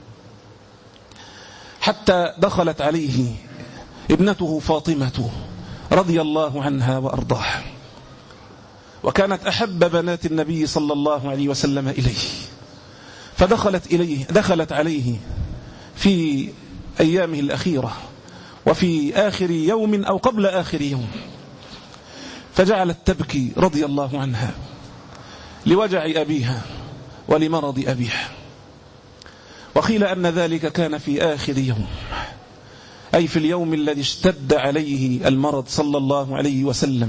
حتى دخلت عليه ابنته فاطمة رضي الله عنها وأرضاها، وكانت أحب بنات النبي صلى الله عليه وسلم إليه، فدخلت إليه دخلت عليه في أيامه الأخيرة وفي آخر يوم أو قبل آخر يوم، فجعلت تبكي رضي الله عنها لوجع أبيها ولمرض أبيها. وقيل أن ذلك كان في آخر يوم، أي في اليوم الذي اشتد عليه المرض صلى الله عليه وسلم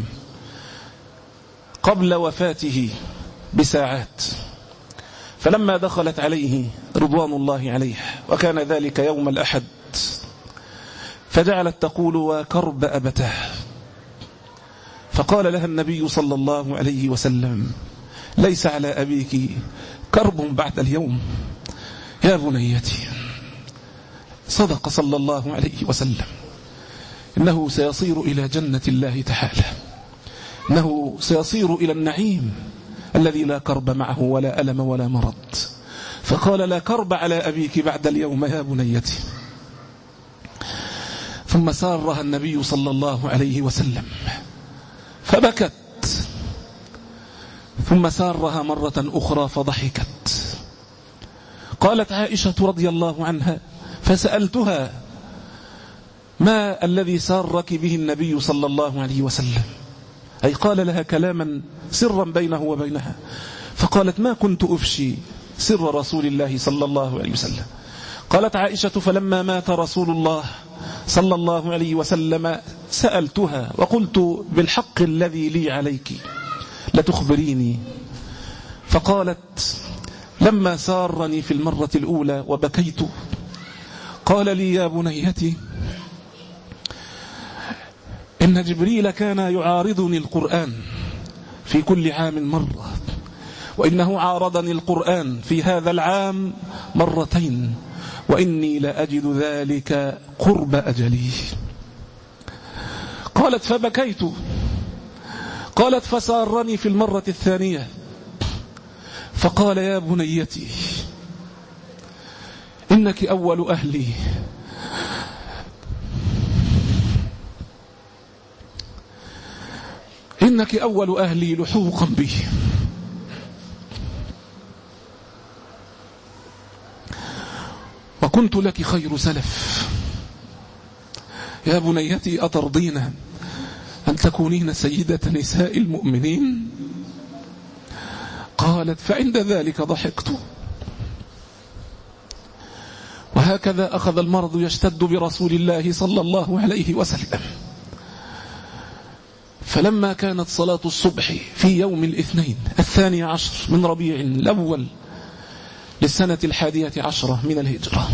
قبل وفاته بساعات. فلما دخلت عليه رضوان الله عليه وكان ذلك يوم الأحد، فجعلت تقول وكرب أبته، فقال لها النبي صلى الله عليه وسلم ليس على أبيك كرب بعد اليوم يا بنيتي. صدق صلى الله عليه وسلم، إنه سيصير إلى جنة الله تعالى، إنه سيصير إلى النعيم الذي لا كرب معه ولا ألم ولا مرض. فقال لا كرب على أبيك بعد اليوم يا بنيتي. ثم سارها النبي صلى الله عليه وسلم فبكت، ثم سارها مرة أخرى فضحكت. قالت عائشة رضي الله عنها فسألتها ما الذي سارك به النبي صلى الله عليه وسلم، أي قال لها كلاما سرا بينه وبينها، فقالت ما كنت أفشي سر رسول الله صلى الله عليه وسلم. قالت عائشة: فلما مات رسول الله صلى الله عليه وسلم سألتها وقلت: بالحق الذي لي عليك لتخبريني. فقالت: لما سارني في المرة الأولى وبكيت قال لي: يا بنيتي، إن جبريل كان يعارضني القرآن في كل عام مرة، وإنه عارضني القرآن في هذا العام مرتين، وإني لأجد ذلك قرب أجلي. قالت: فبكيت. قالت: فسارني في المرة الثانية فقال: يا بنيتي، إنك أول أهلي إنك أول أهلي لحوقا بي، وكنت لك خير سلف. يا بنيتي، أترضين أن تكونين سيدة نساء المؤمنين؟ قالت: فعند ذلك ضحكت. وهكذا أخذ المرض يشتد برسول الله صلى الله عليه وسلم. فلما كانت صلاة الصبح في يوم الاثنين الثاني عشر من ربيع الأول للسنة الحادية عشرة من الهجرة،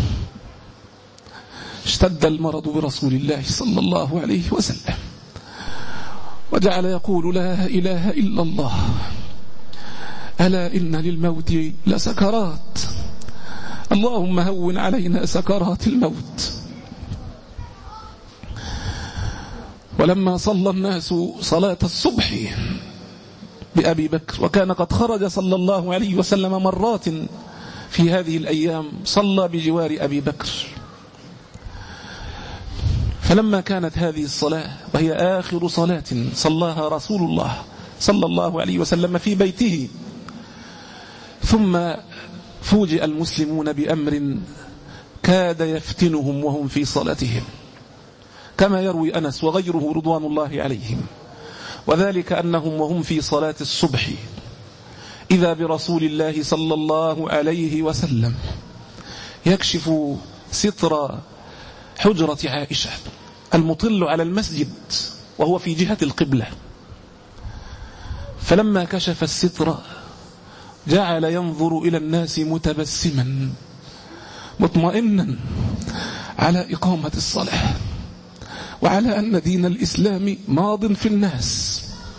اشتد المرض برسول الله صلى الله عليه وسلم، وجعل يقول: لا إله إلا الله، ألا إن للموت لسكرات، اللهم هون علينا سكرات الموت. ولما صلى الناس صلاة الصبح بأبي بكر، وكان قد خرج صلى الله عليه وسلم مرات في هذه الأيام صلى بجوار أبي بكر، فلما كانت هذه الصلاة وهي آخر صلاة صلاها رسول الله صلى الله عليه وسلم في بيته، ثم فوجئ المسلمون بأمر كاد يفتنهم وهم في صلاتهم، كما يروي أنس وغيره رضوان الله عليهم، وذلك أنهم وهم في صلاة الصبح إذا برسول الله صلى الله عليه وسلم يكشف ستر حجرة عائشة المطل على المسجد وهو في جهة القبلة، فلما كشف الستر جعل ينظر إلى الناس متبسما مطمئنا على إقامة الصلاة، وعلى أن دين الإسلام ماض في الناس.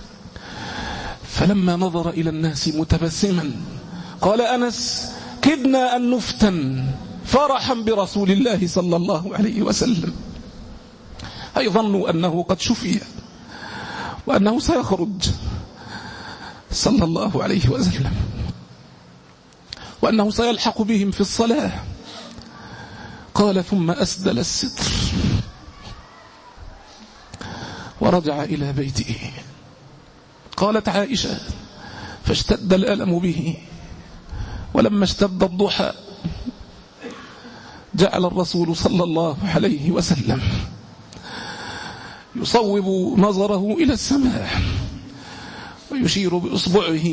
فلما نظر إلى الناس متبسما قال أنس: كدنا أن نفتن فرحا برسول الله صلى الله عليه وسلم، أي ظنوا أنه قد شفي وأنه سيخرج صلى الله عليه وسلم، وأنه سيلحق بهم في الصلاة. قال: ثم أسدل الستر ورجع إلى بيته. قالت عائشة: فاشتد الألم به، ولما اشتد الضحى جعل الرسول صلى الله عليه وسلم يصوب نظره إلى السماء ويشير بإصبعه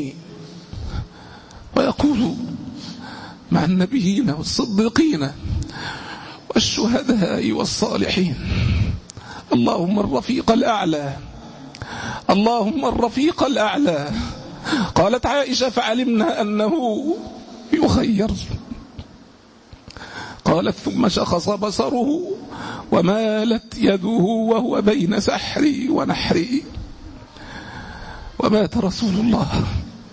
ويقول: مع النبيين والصديقين والشهداء والصالحين، اللهم الرفيق الأعلى، اللهم الرفيق الأعلى. قالت عائشة: فعلمنا أنه يخير. قالت: ثم شخص بصره ومالت يده وهو بين سحري ونحري، ومات رسول الله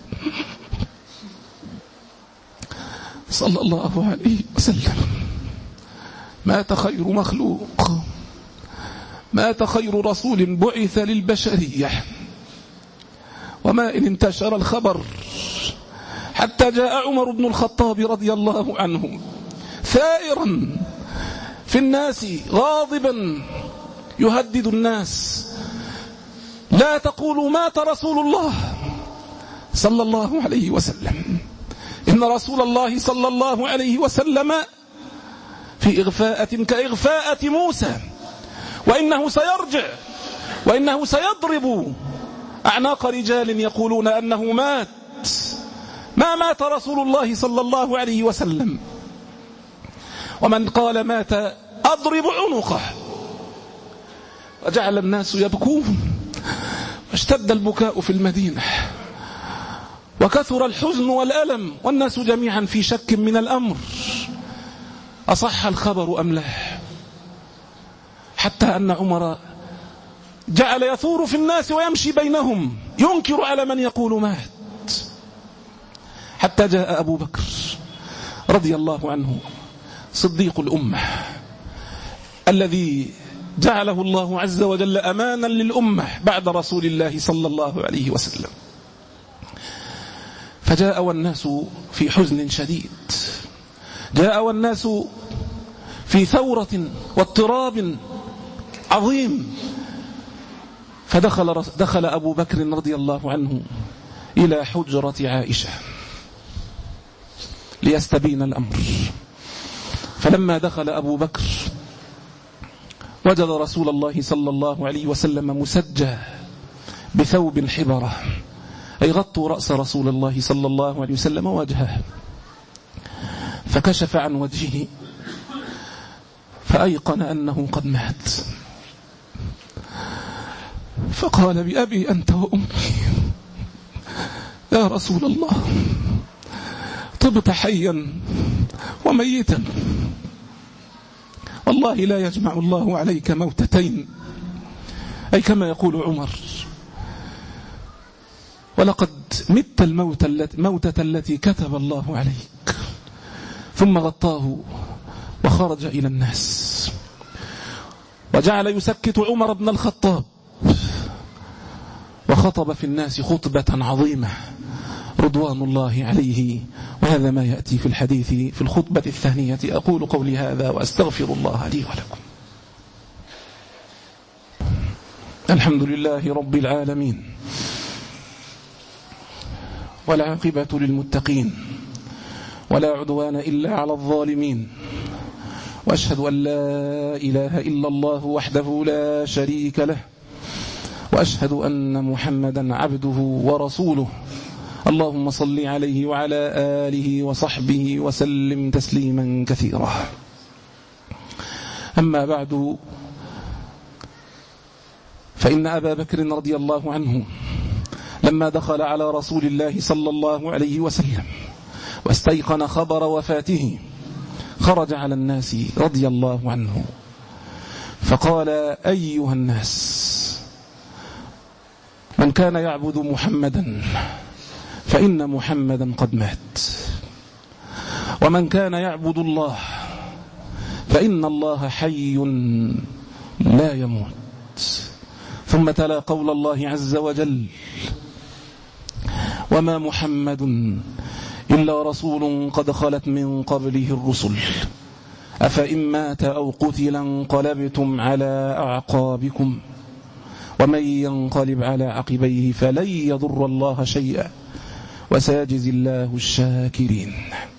صلى الله عليه وسلم. مات خير مخلوق، مات خير رسول بعث للبشرية. وما إن انتشر الخبر حتى جاء عمر بن الخطاب رضي الله عنه ثائرا في الناس غاضبا يهدد الناس: لا تقولوا مات رسول الله صلى الله عليه وسلم، إن رسول الله صلى الله عليه وسلم في إغفاءة كإغفاءة موسى، وإنه سيرجع، وإنه سيضرب أعناق رجال يقولون أنه مات. ما ما مات رسول الله صلى الله عليه وسلم، ومن قال مات أضرب عنقه. وجعل الناس يبكون، واشتد البكاء في المدينة، وكثر الحزن والألم، والناس جميعا في شك من الأمر، أصح الخبر أم لا، حتى أن عمر جعل يثور في الناس ويمشي بينهم ينكر على من يقول مات، حتى جاء أبو بكر رضي الله عنه صديق الأمة الذي جعله الله عز وجل أمانا للأمة بعد رسول الله صلى الله عليه وسلم، فجاء والناس في حزن شديد، جاء والناس في ثورة واضطراب عظيم. فدخل دخل أبو بكر رضي الله عنه إلى حجرة عائشة ليستبين الأمر. فلما دخل أبو بكر وجد رسول الله صلى الله عليه وسلم مسجى بثوب حبرة، أي غطوا رأس رسول الله صلى الله عليه وسلم وجهه، فكشف عن وجهه فأيقن أنه قد مات، فقال بأبي أنت وأمي يا رسول الله، طبت حيا وميتا، والله لا يجمع الله عليك موتتين، أي كما يقول عمر، ولقد مت الموت التي موتة التي كتب الله عليك. ثم غطاه وخرج إلى الناس، وجعل يسكت عمر بن الخطاب، وخطب في الناس خطبة عظيمة رضوان الله عليه. وهذا ما يأتي في الحديث في الخطبة الثانية. أقول قولي هذا وأستغفر الله لي ولكم. الحمد لله رب العالمين، والعاقبة للمتقين، ولا عدوان إلا على الظالمين، وأشهد أن لا إله إلا الله وحده لا شريك له، وأشهد أن محمدا عبده ورسوله. اللهم صل عليه وعلى آله وصحبه وسلم تسليما كثيرا. أما بعد، فإن أبا بكر رضي الله عنه لما دخل على رسول الله صلى الله عليه وسلم واستيقن خبر وفاته، خرج على الناس رضي الله عنه فقال: أيها الناس، من كان يعبد محمدا فإن محمدا قد مات، ومن كان يعبد الله فإن الله حي لا يموت. ثم تلا قول الله عز وجل: وما محمد إلا رسول قد خلت من قبله الرسل أفإن مات أو قتل انقلبتم على أعقابكم ومن ينقلب على عقبيه فلن يضر الله شيئا وسيجزي الله الشاكرين.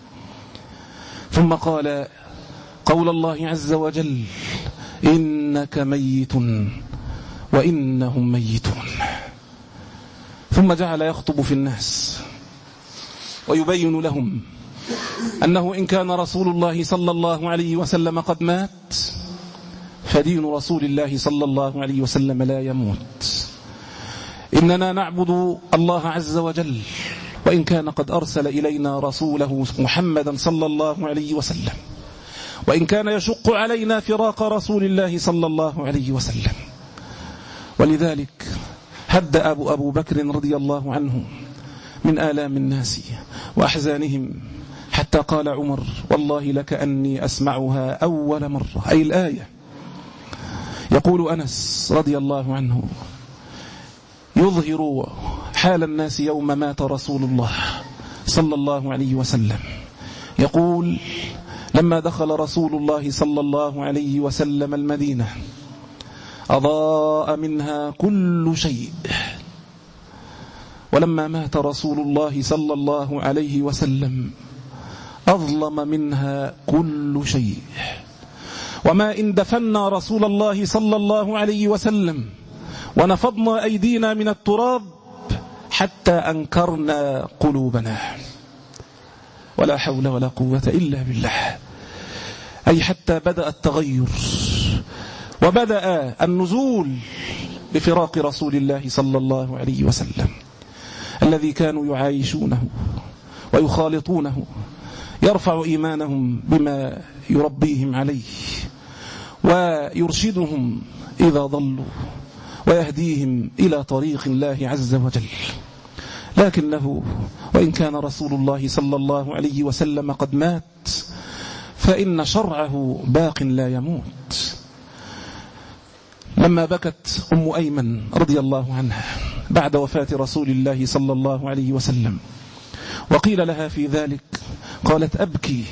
ثم قال قول الله عز وجل: إنك ميت وإنهم ميتون. ثم جعل يخطب في الناس ويبين لهم أنه إن كان رسول الله صلى الله عليه وسلم قد مات، فدين رسول الله صلى الله عليه وسلم لا يموت. إننا نعبد الله عز وجل، وإن كان قد أرسل إلينا رسوله محمدا صلى الله عليه وسلم، وإن كان يشق علينا فراق رسول الله صلى الله عليه وسلم. ولذلك هدأ أبو, أبو بكر رضي الله عنه من آلام الناس وأحزانهم، حتى قال عمر: والله لكأني أسمعها أول مرة، أي الآية. يقول أنس رضي الله عنه: يظهر حال الناس يوم مات رسول الله صلى الله عليه وسلم، يقول: لما دخل رسول الله صلى الله عليه وسلم المدينة أضاء منها كل شيء، ولما مات رسول الله صلى الله عليه وسلم أظلم منها كل شيء، وما إن دفنا رسول الله صلى الله عليه وسلم ونفضنا أيدينا من التراب حتى أنكرنا قلوبنا. ولا حول ولا قوة إلا بالله. أي حتى بدأ التغير وبدأ النزول بفراق رسول الله صلى الله عليه وسلم الذي كانوا يعايشونه ويخالطونه، يرفع إيمانهم بما يربيهم عليه ويرشدهم إذا ضلوا ويهديهم إلى طريق الله عز وجل. لكنه وإن كان رسول الله صلى الله عليه وسلم قد مات فإن شرعه باق لا يموت. لما بكت أم أيمن رضي الله عنها بعد وفاة رسول الله صلى الله عليه وسلم وقيل لها في ذلك قالت أبكي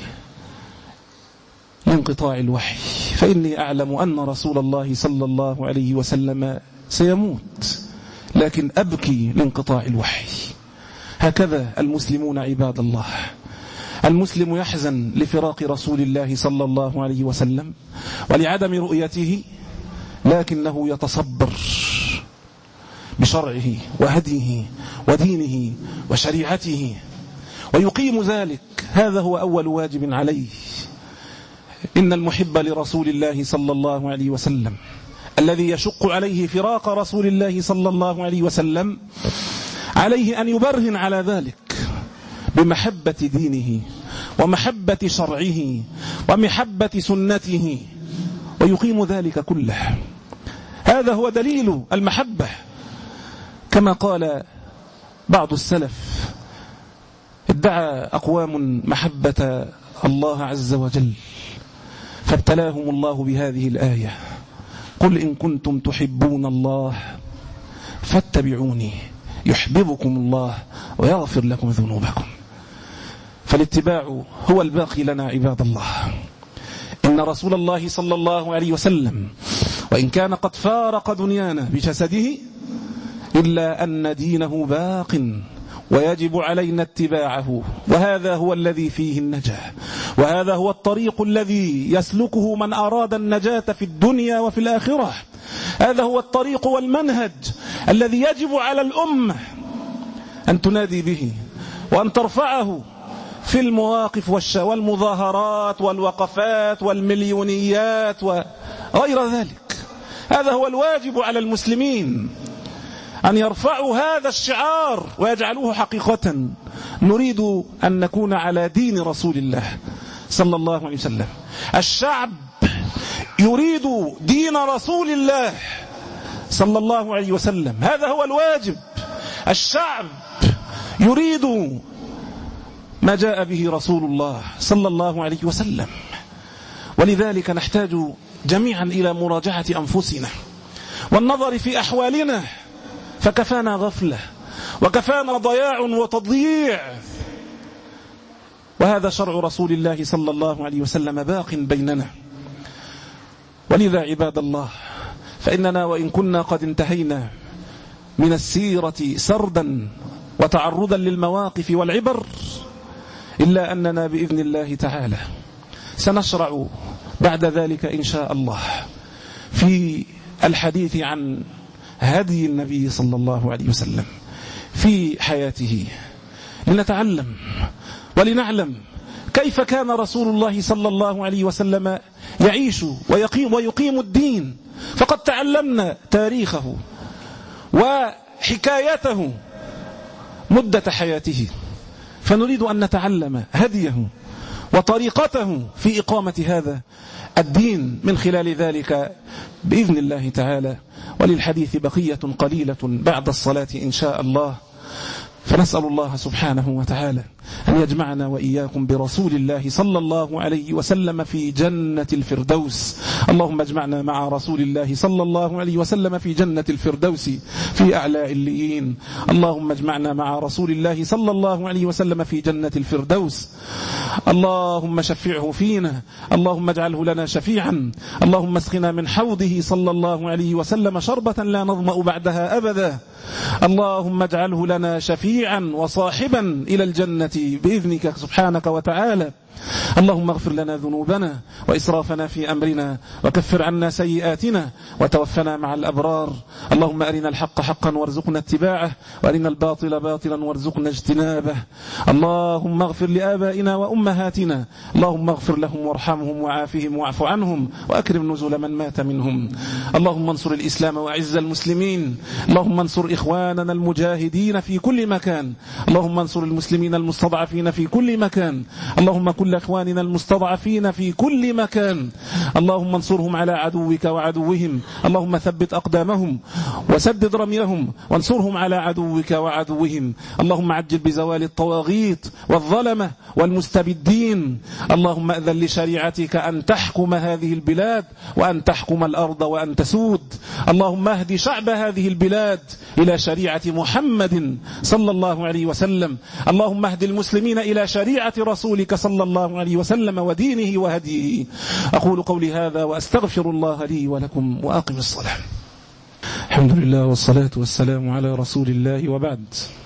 لانقطاع الوحي فإني أعلم أن رسول الله صلى الله عليه وسلم سيموت، لكن أبكي لانقطاع الوحي. هكذا المسلمون عباد الله، المسلم يحزن لفراق رسول الله صلى الله عليه وسلم ولعدم رؤيته، لكنه يتصبر بشرعه وهديه ودينه وشريعته ويقيم ذلك. هذا هو أول واجب عليه. إن المحب لرسول الله صلى الله عليه وسلم الذي يشق عليه فراق رسول الله صلى الله عليه وسلم عليه أن يبرهن على ذلك بمحبة دينه ومحبة شرعه ومحبة سنته ويقيم ذلك كله. هذا هو دليل المحبة، كما قال بعض السلف ادعى أقوام محبة الله عز وجل فابتلاهم الله بهذه الآية قل إن كنتم تحبون الله فاتبعوني يحببكم الله ويغفر لكم ذنوبكم. فالاتباع هو الباقي لنا عباد الله. إن رسول الله صلى الله عليه وسلم وإن كان قد فارق دنيانا بجسده إلا أن دينه باق ويجب علينا اتباعه، وهذا هو الذي فيه النجاة، وهذا هو الطريق الذي يسلكه من أراد النجاة في الدنيا وفي الآخرة. هذا هو الطريق والمنهج الذي يجب على الأمة أن تنادي به وأن ترفعه في المواقف والمظاهرات والوقفات والمليونيات وغير ذلك. هذا هو الواجب على المسلمين أن يرفعوا هذا الشعار ويجعلوه حقيقة. نريد أن نكون على دين رسول الله صلى الله عليه وسلم. الشعب يريد دين رسول الله صلى الله عليه وسلم، هذا هو الواجب. الشعب يريد ما جاء به رسول الله صلى الله عليه وسلم. ولذلك نحتاج جميعا إلى مراجعة أنفسنا والنظر في أحوالنا، فكفانا غفلة وكفانا ضياع وتضييع، وهذا شرع رسول الله صلى الله عليه وسلم باق بيننا. ولذا عباد الله فإننا وإن كنا قد انتهينا من السيرة سردا وتعرضا للمواقف والعبر، إلا أننا بإذن الله تعالى سنشرع بعد ذلك إن شاء الله في الحديث عن هدي النبي صلى الله عليه وسلم في حياته، لنتعلم ولنعلم كيف كان رسول الله صلى الله عليه وسلم يعيش ويقيم ويقيم الدين. فقد تعلمنا تاريخه وحكايته مدة حياته، فنريد أن نتعلم هديه وطريقته في إقامة هذا الدين من خلال ذلك بإذن الله تعالى. وللحديث بقية قليلة بعد الصلاة إن شاء الله، فنسأل الله سبحانه وتعالى أن يجمعنا وإياكم برسول الله صلى الله عليه وسلم في جنة الفردوس. اللهم اجمعنا مع رسول الله صلى الله عليه وسلم في جنة الفردوس في أعلى الليين. اللهم اجمعنا مع رسول الله صلى الله عليه وسلم في جنة الفردوس. اللهم شفعه فينا، اللهم اجعله لنا شفيعا، اللهم اسقنا من حوضه صلى الله عليه وسلم شربة لا نظمأ بعدها أبدا. اللهم اجعله لنا شفيعا وصاحبا إلى الجنة بإذنك سبحانك وتعالى. اللهم اغفر لنا ذنوبنا وإسرافنا في أمرنا وكفر عنا سيئاتنا وتوفنا مع الأبرار. اللهم أرنا الحق حقا وارزقنا اتباعه وأرنا الباطل باطلا وارزقنا اجتنابه. اللهم اغفر لآبائنا وأمهاتنا، اللهم اغفر لهم وارحمهم وعافهم واعف عنهم وأكرم نزل من مات منهم. اللهم انصر الإسلام وأعز المسلمين. اللهم انصر إخواننا المجاهدين في كل مكان. اللهم انصر المسلمين المستضعفين في كل مكان. اللهم كل إخواننا المستضعفين في كل مكان اللهم انصرهم على عدوك وعدوهم. اللهم ثبت أقدامهم وسدد رميهم وانصرهم على عدوك وعدوهم. اللهم عجل بزوال الطواغيت والظلمة والمستبدين. اللهم أذن لشريعتك أن تحكم هذه البلاد وأن تحكم الأرض وأن تسود. اللهم اهدي شعب هذه البلاد إلى شريعة محمد صلى الله عليه وسلم. اللهم اهدي المسلمين إلى شريعة رسولك صلى الله عليه وسلم ودينه وهديه. أقول قولي هذا وأستغفر الله لي ولكم وأقم الصلاة. الحمد لله والصلاة والسلام على رسول الله وبعد.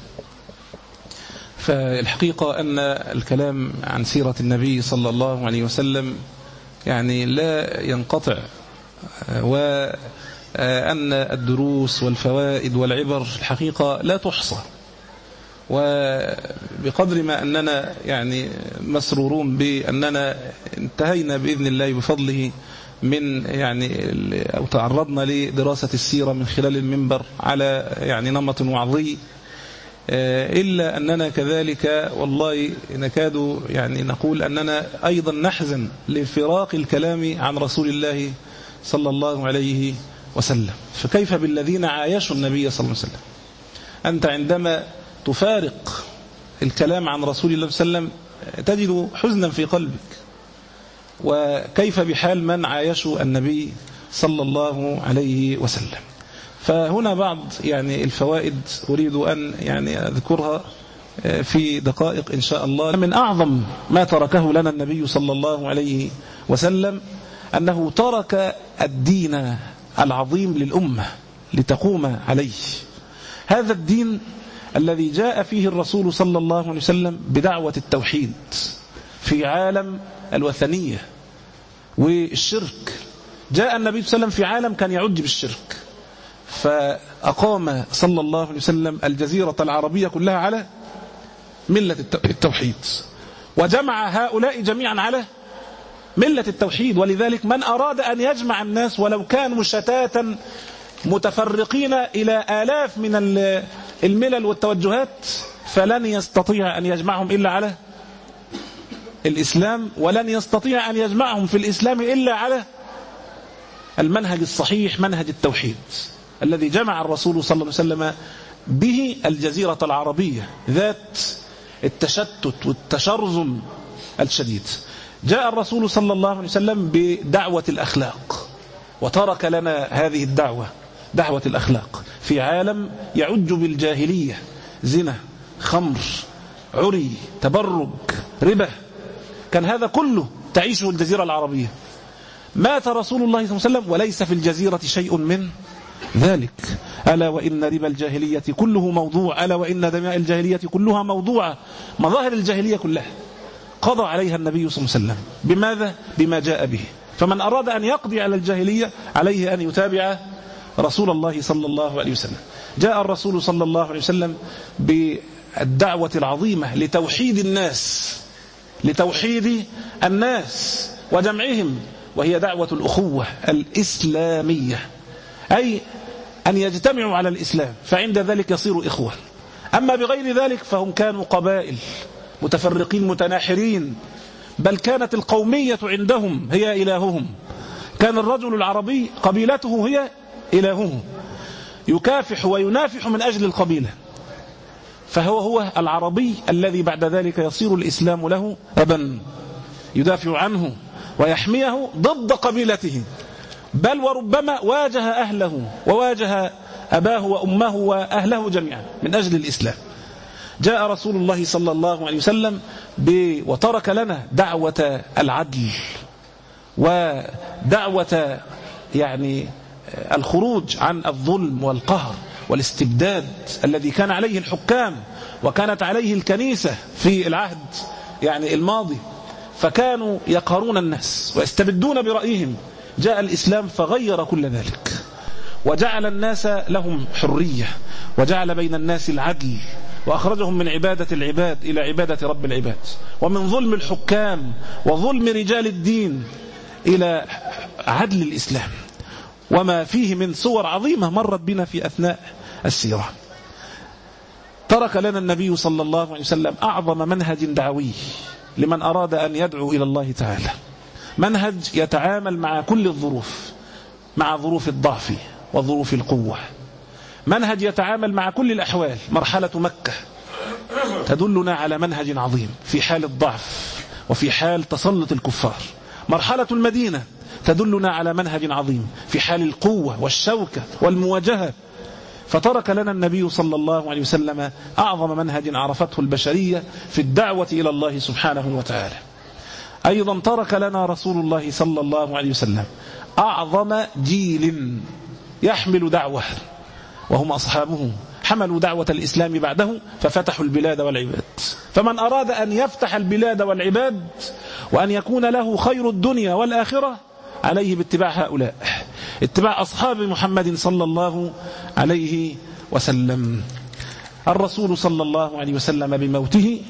فالحقيقة أن الكلام عن سيرة النبي صلى الله عليه وسلم يعني لا ينقطع، وأن الدروس والفوائد والعبر الحقيقة لا تحصى. وبقدر ما أننا يعني مسرورون بأننا انتهينا بإذن الله بفضله من يعني أو تعرضنا لدراسة السيرة من خلال المنبر على يعني نمط وعظي، إلا أننا كذلك والله نكاد يعني نقول أننا أيضا نحزن لفراق الكلام عن رسول الله صلى الله عليه وسلم. فكيف بالذين عايشوا النبي صلى الله عليه وسلم؟ أنت عندما تفارق الكلام عن رسول الله صلى الله عليه وسلم تجد حزنا في قلبك، وكيف بحال من عايشوا النبي صلى الله عليه وسلم؟ فهنا بعض يعني الفوائد أريد أن يعني أذكرها في دقائق إن شاء الله. من أعظم ما تركه لنا النبي صلى الله عليه وسلم أنه ترك الدين العظيم للأمة لتقوم عليه. هذا الدين الذي جاء فيه الرسول صلى الله عليه وسلم بدعوة التوحيد في عالم الوثنية والشرك. جاء النبي صلى الله عليه وسلم في عالم كان يعج بالشرك، فأقام صلى الله عليه وسلم الجزيرة العربية كلها على ملة التوحيد، وجمع هؤلاء جميعا على ملة التوحيد. ولذلك من أراد أن يجمع الناس ولو كانوا شتاتا متفرقين إلى آلاف من الملل والتوجهات فلن يستطيع أن يجمعهم إلا على الإسلام، ولن يستطيع أن يجمعهم في الإسلام إلا على المنهج الصحيح، منهج التوحيد الذي جمع الرسول صلى الله عليه وسلم به الجزيرة العربية ذات التشتت والتشرذم الشديد. جاء الرسول صلى الله عليه وسلم بدعوة الأخلاق، وترك لنا هذه الدعوة، دعوة الأخلاق في عالم يعج بالجاهلية، زنا، خمر، عري، تبرج، ربا، كان هذا كله تعيشه الجزيرة العربية. مات رسول الله صلى الله عليه وسلم وليس في الجزيرة شيء من ذلك. ألا وإن ربا الجاهلية كله موضوع، ألا وإن دماء الجاهلية كلها موضوعة. مظاهر الجاهلية كلها قضى عليها النبي صلى الله عليه وسلم. بماذا؟ بما جاء به. فمن أراد أن يقضي على الجاهلية عليه أن يتابع رسول الله صلى الله عليه وسلم. جاء الرسول صلى الله عليه وسلم بالدعوة العظيمة لتوحيد الناس، لتوحيد الناس وجمعهم، وهي دعوة الأخوة الإسلامية، أي أن يجتمعوا على الإسلام، فعند ذلك يصيروا إخوة. أما بغير ذلك فهم كانوا قبائل متفرقين متناحرين، بل كانت القومية عندهم هي إلههم. كان الرجل العربي قبيلته هي إلهه، يكافح وينافح من أجل القبيلة، فهو هو العربي الذي بعد ذلك يصير الإسلام له أبا يدافع عنه ويحميه ضد قبيلته، بل وربما واجه أهله وواجه أباه وأمه وأهله جميعا من أجل الإسلام. جاء رسول الله صلى الله عليه وسلم وترك لنا دعوة العدل ودعوة يعني الخروج عن الظلم والقهر والاستبداد الذي كان عليه الحكام وكانت عليه الكنيسة في العهد يعني الماضي. فكانوا يقهرون الناس ويستبدون برأيهم. جاء الإسلام فغير كل ذلك، وجعل الناس لهم حرية، وجعل بين الناس العدل، وأخرجهم من عبادة العباد إلى عبادة رب العباد، ومن ظلم الحكام وظلم رجال الدين إلى عدل الإسلام، وما فيه من صور عظيمة مرت بنا في أثناء السيرة. ترك لنا النبي صلى الله عليه وسلم أعظم منهج دعوي لمن أراد أن يدعو إلى الله تعالى، منهج يتعامل مع كل الظروف، مع ظروف الضعف وظروف القوة، منهج يتعامل مع كل الأحوال. مرحلة مكة تدلنا على منهج عظيم في حال الضعف وفي حال تسلط الكفار. مرحلة المدينة تدلنا على منهج عظيم في حال القوة والشوكة والمواجهة. فترك لنا النبي صلى الله عليه وسلم أعظم منهج عرفته البشرية في الدعوة إلى الله سبحانه وتعالى. أيضا ترك لنا رسول الله صلى الله عليه وسلم أعظم جيل يحمل دعوة، وهم أصحابه، حملوا دعوة الإسلام بعده ففتحوا البلاد والعباد. فمن أراد أن يفتح البلاد والعباد وأن يكون له خير الدنيا والآخرة عليه باتباع هؤلاء، اتباع أصحاب محمد صلى الله عليه وسلم. الرسول صلى الله عليه وسلم بموته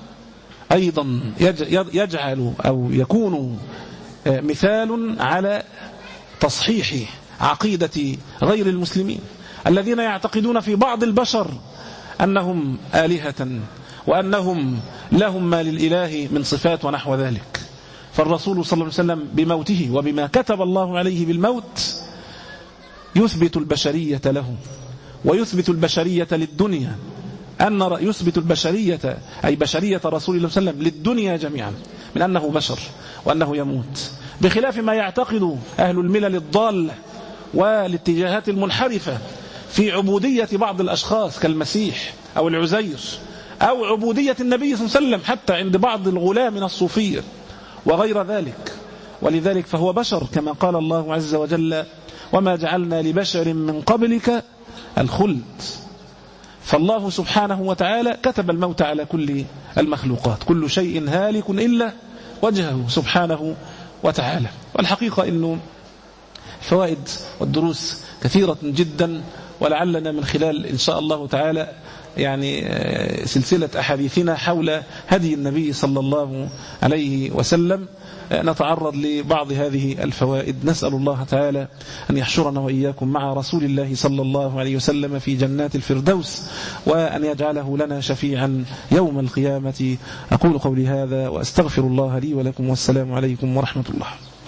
أيضا يجعل أو يكون مثال على تصحيح عقيدة غير المسلمين الذين يعتقدون في بعض البشر أنهم آلهة وأنهم لهم ما للإله من صفات ونحو ذلك. فالرسول صلى الله عليه وسلم بموته وبما كتب الله عليه بالموت يثبت البشرية له، ويثبت البشرية للدنيا، أن يثبت البشرية أي بشرية رسول الله صلى الله عليه وسلم للدنيا جميعا من أنه بشر وأنه يموت، بخلاف ما يعتقد أهل الملل الضالة والاتجاهات المنحرفة في عبودية بعض الأشخاص كالمسيح أو العزير، أو عبودية النبي صلى الله عليه وسلم حتى عند بعض الغلاة من الصوفية وغير ذلك. ولذلك فهو بشر كما قال الله عز وجل: وما جعلنا لبشر من قبلك الخلد. فالله سبحانه وتعالى كتب الموت على كل المخلوقات، كل شيء هالك إلا وجهه سبحانه وتعالى. والحقيقة أنه الفوائد والدروس كثيرة جدا، ولعلنا من خلال إن شاء الله تعالى يعني سلسلة أحاديثنا حول هدي النبي صلى الله عليه وسلم نتعرض لبعض هذه الفوائد. نسأل الله تعالى أن يحشرنا وإياكم مع رسول الله صلى الله عليه وسلم في جنات الفردوس، وأن يجعله لنا شفيعا يوم القيامة. أقول قولي هذا وأستغفر الله لي ولكم، والسلام عليكم ورحمة الله.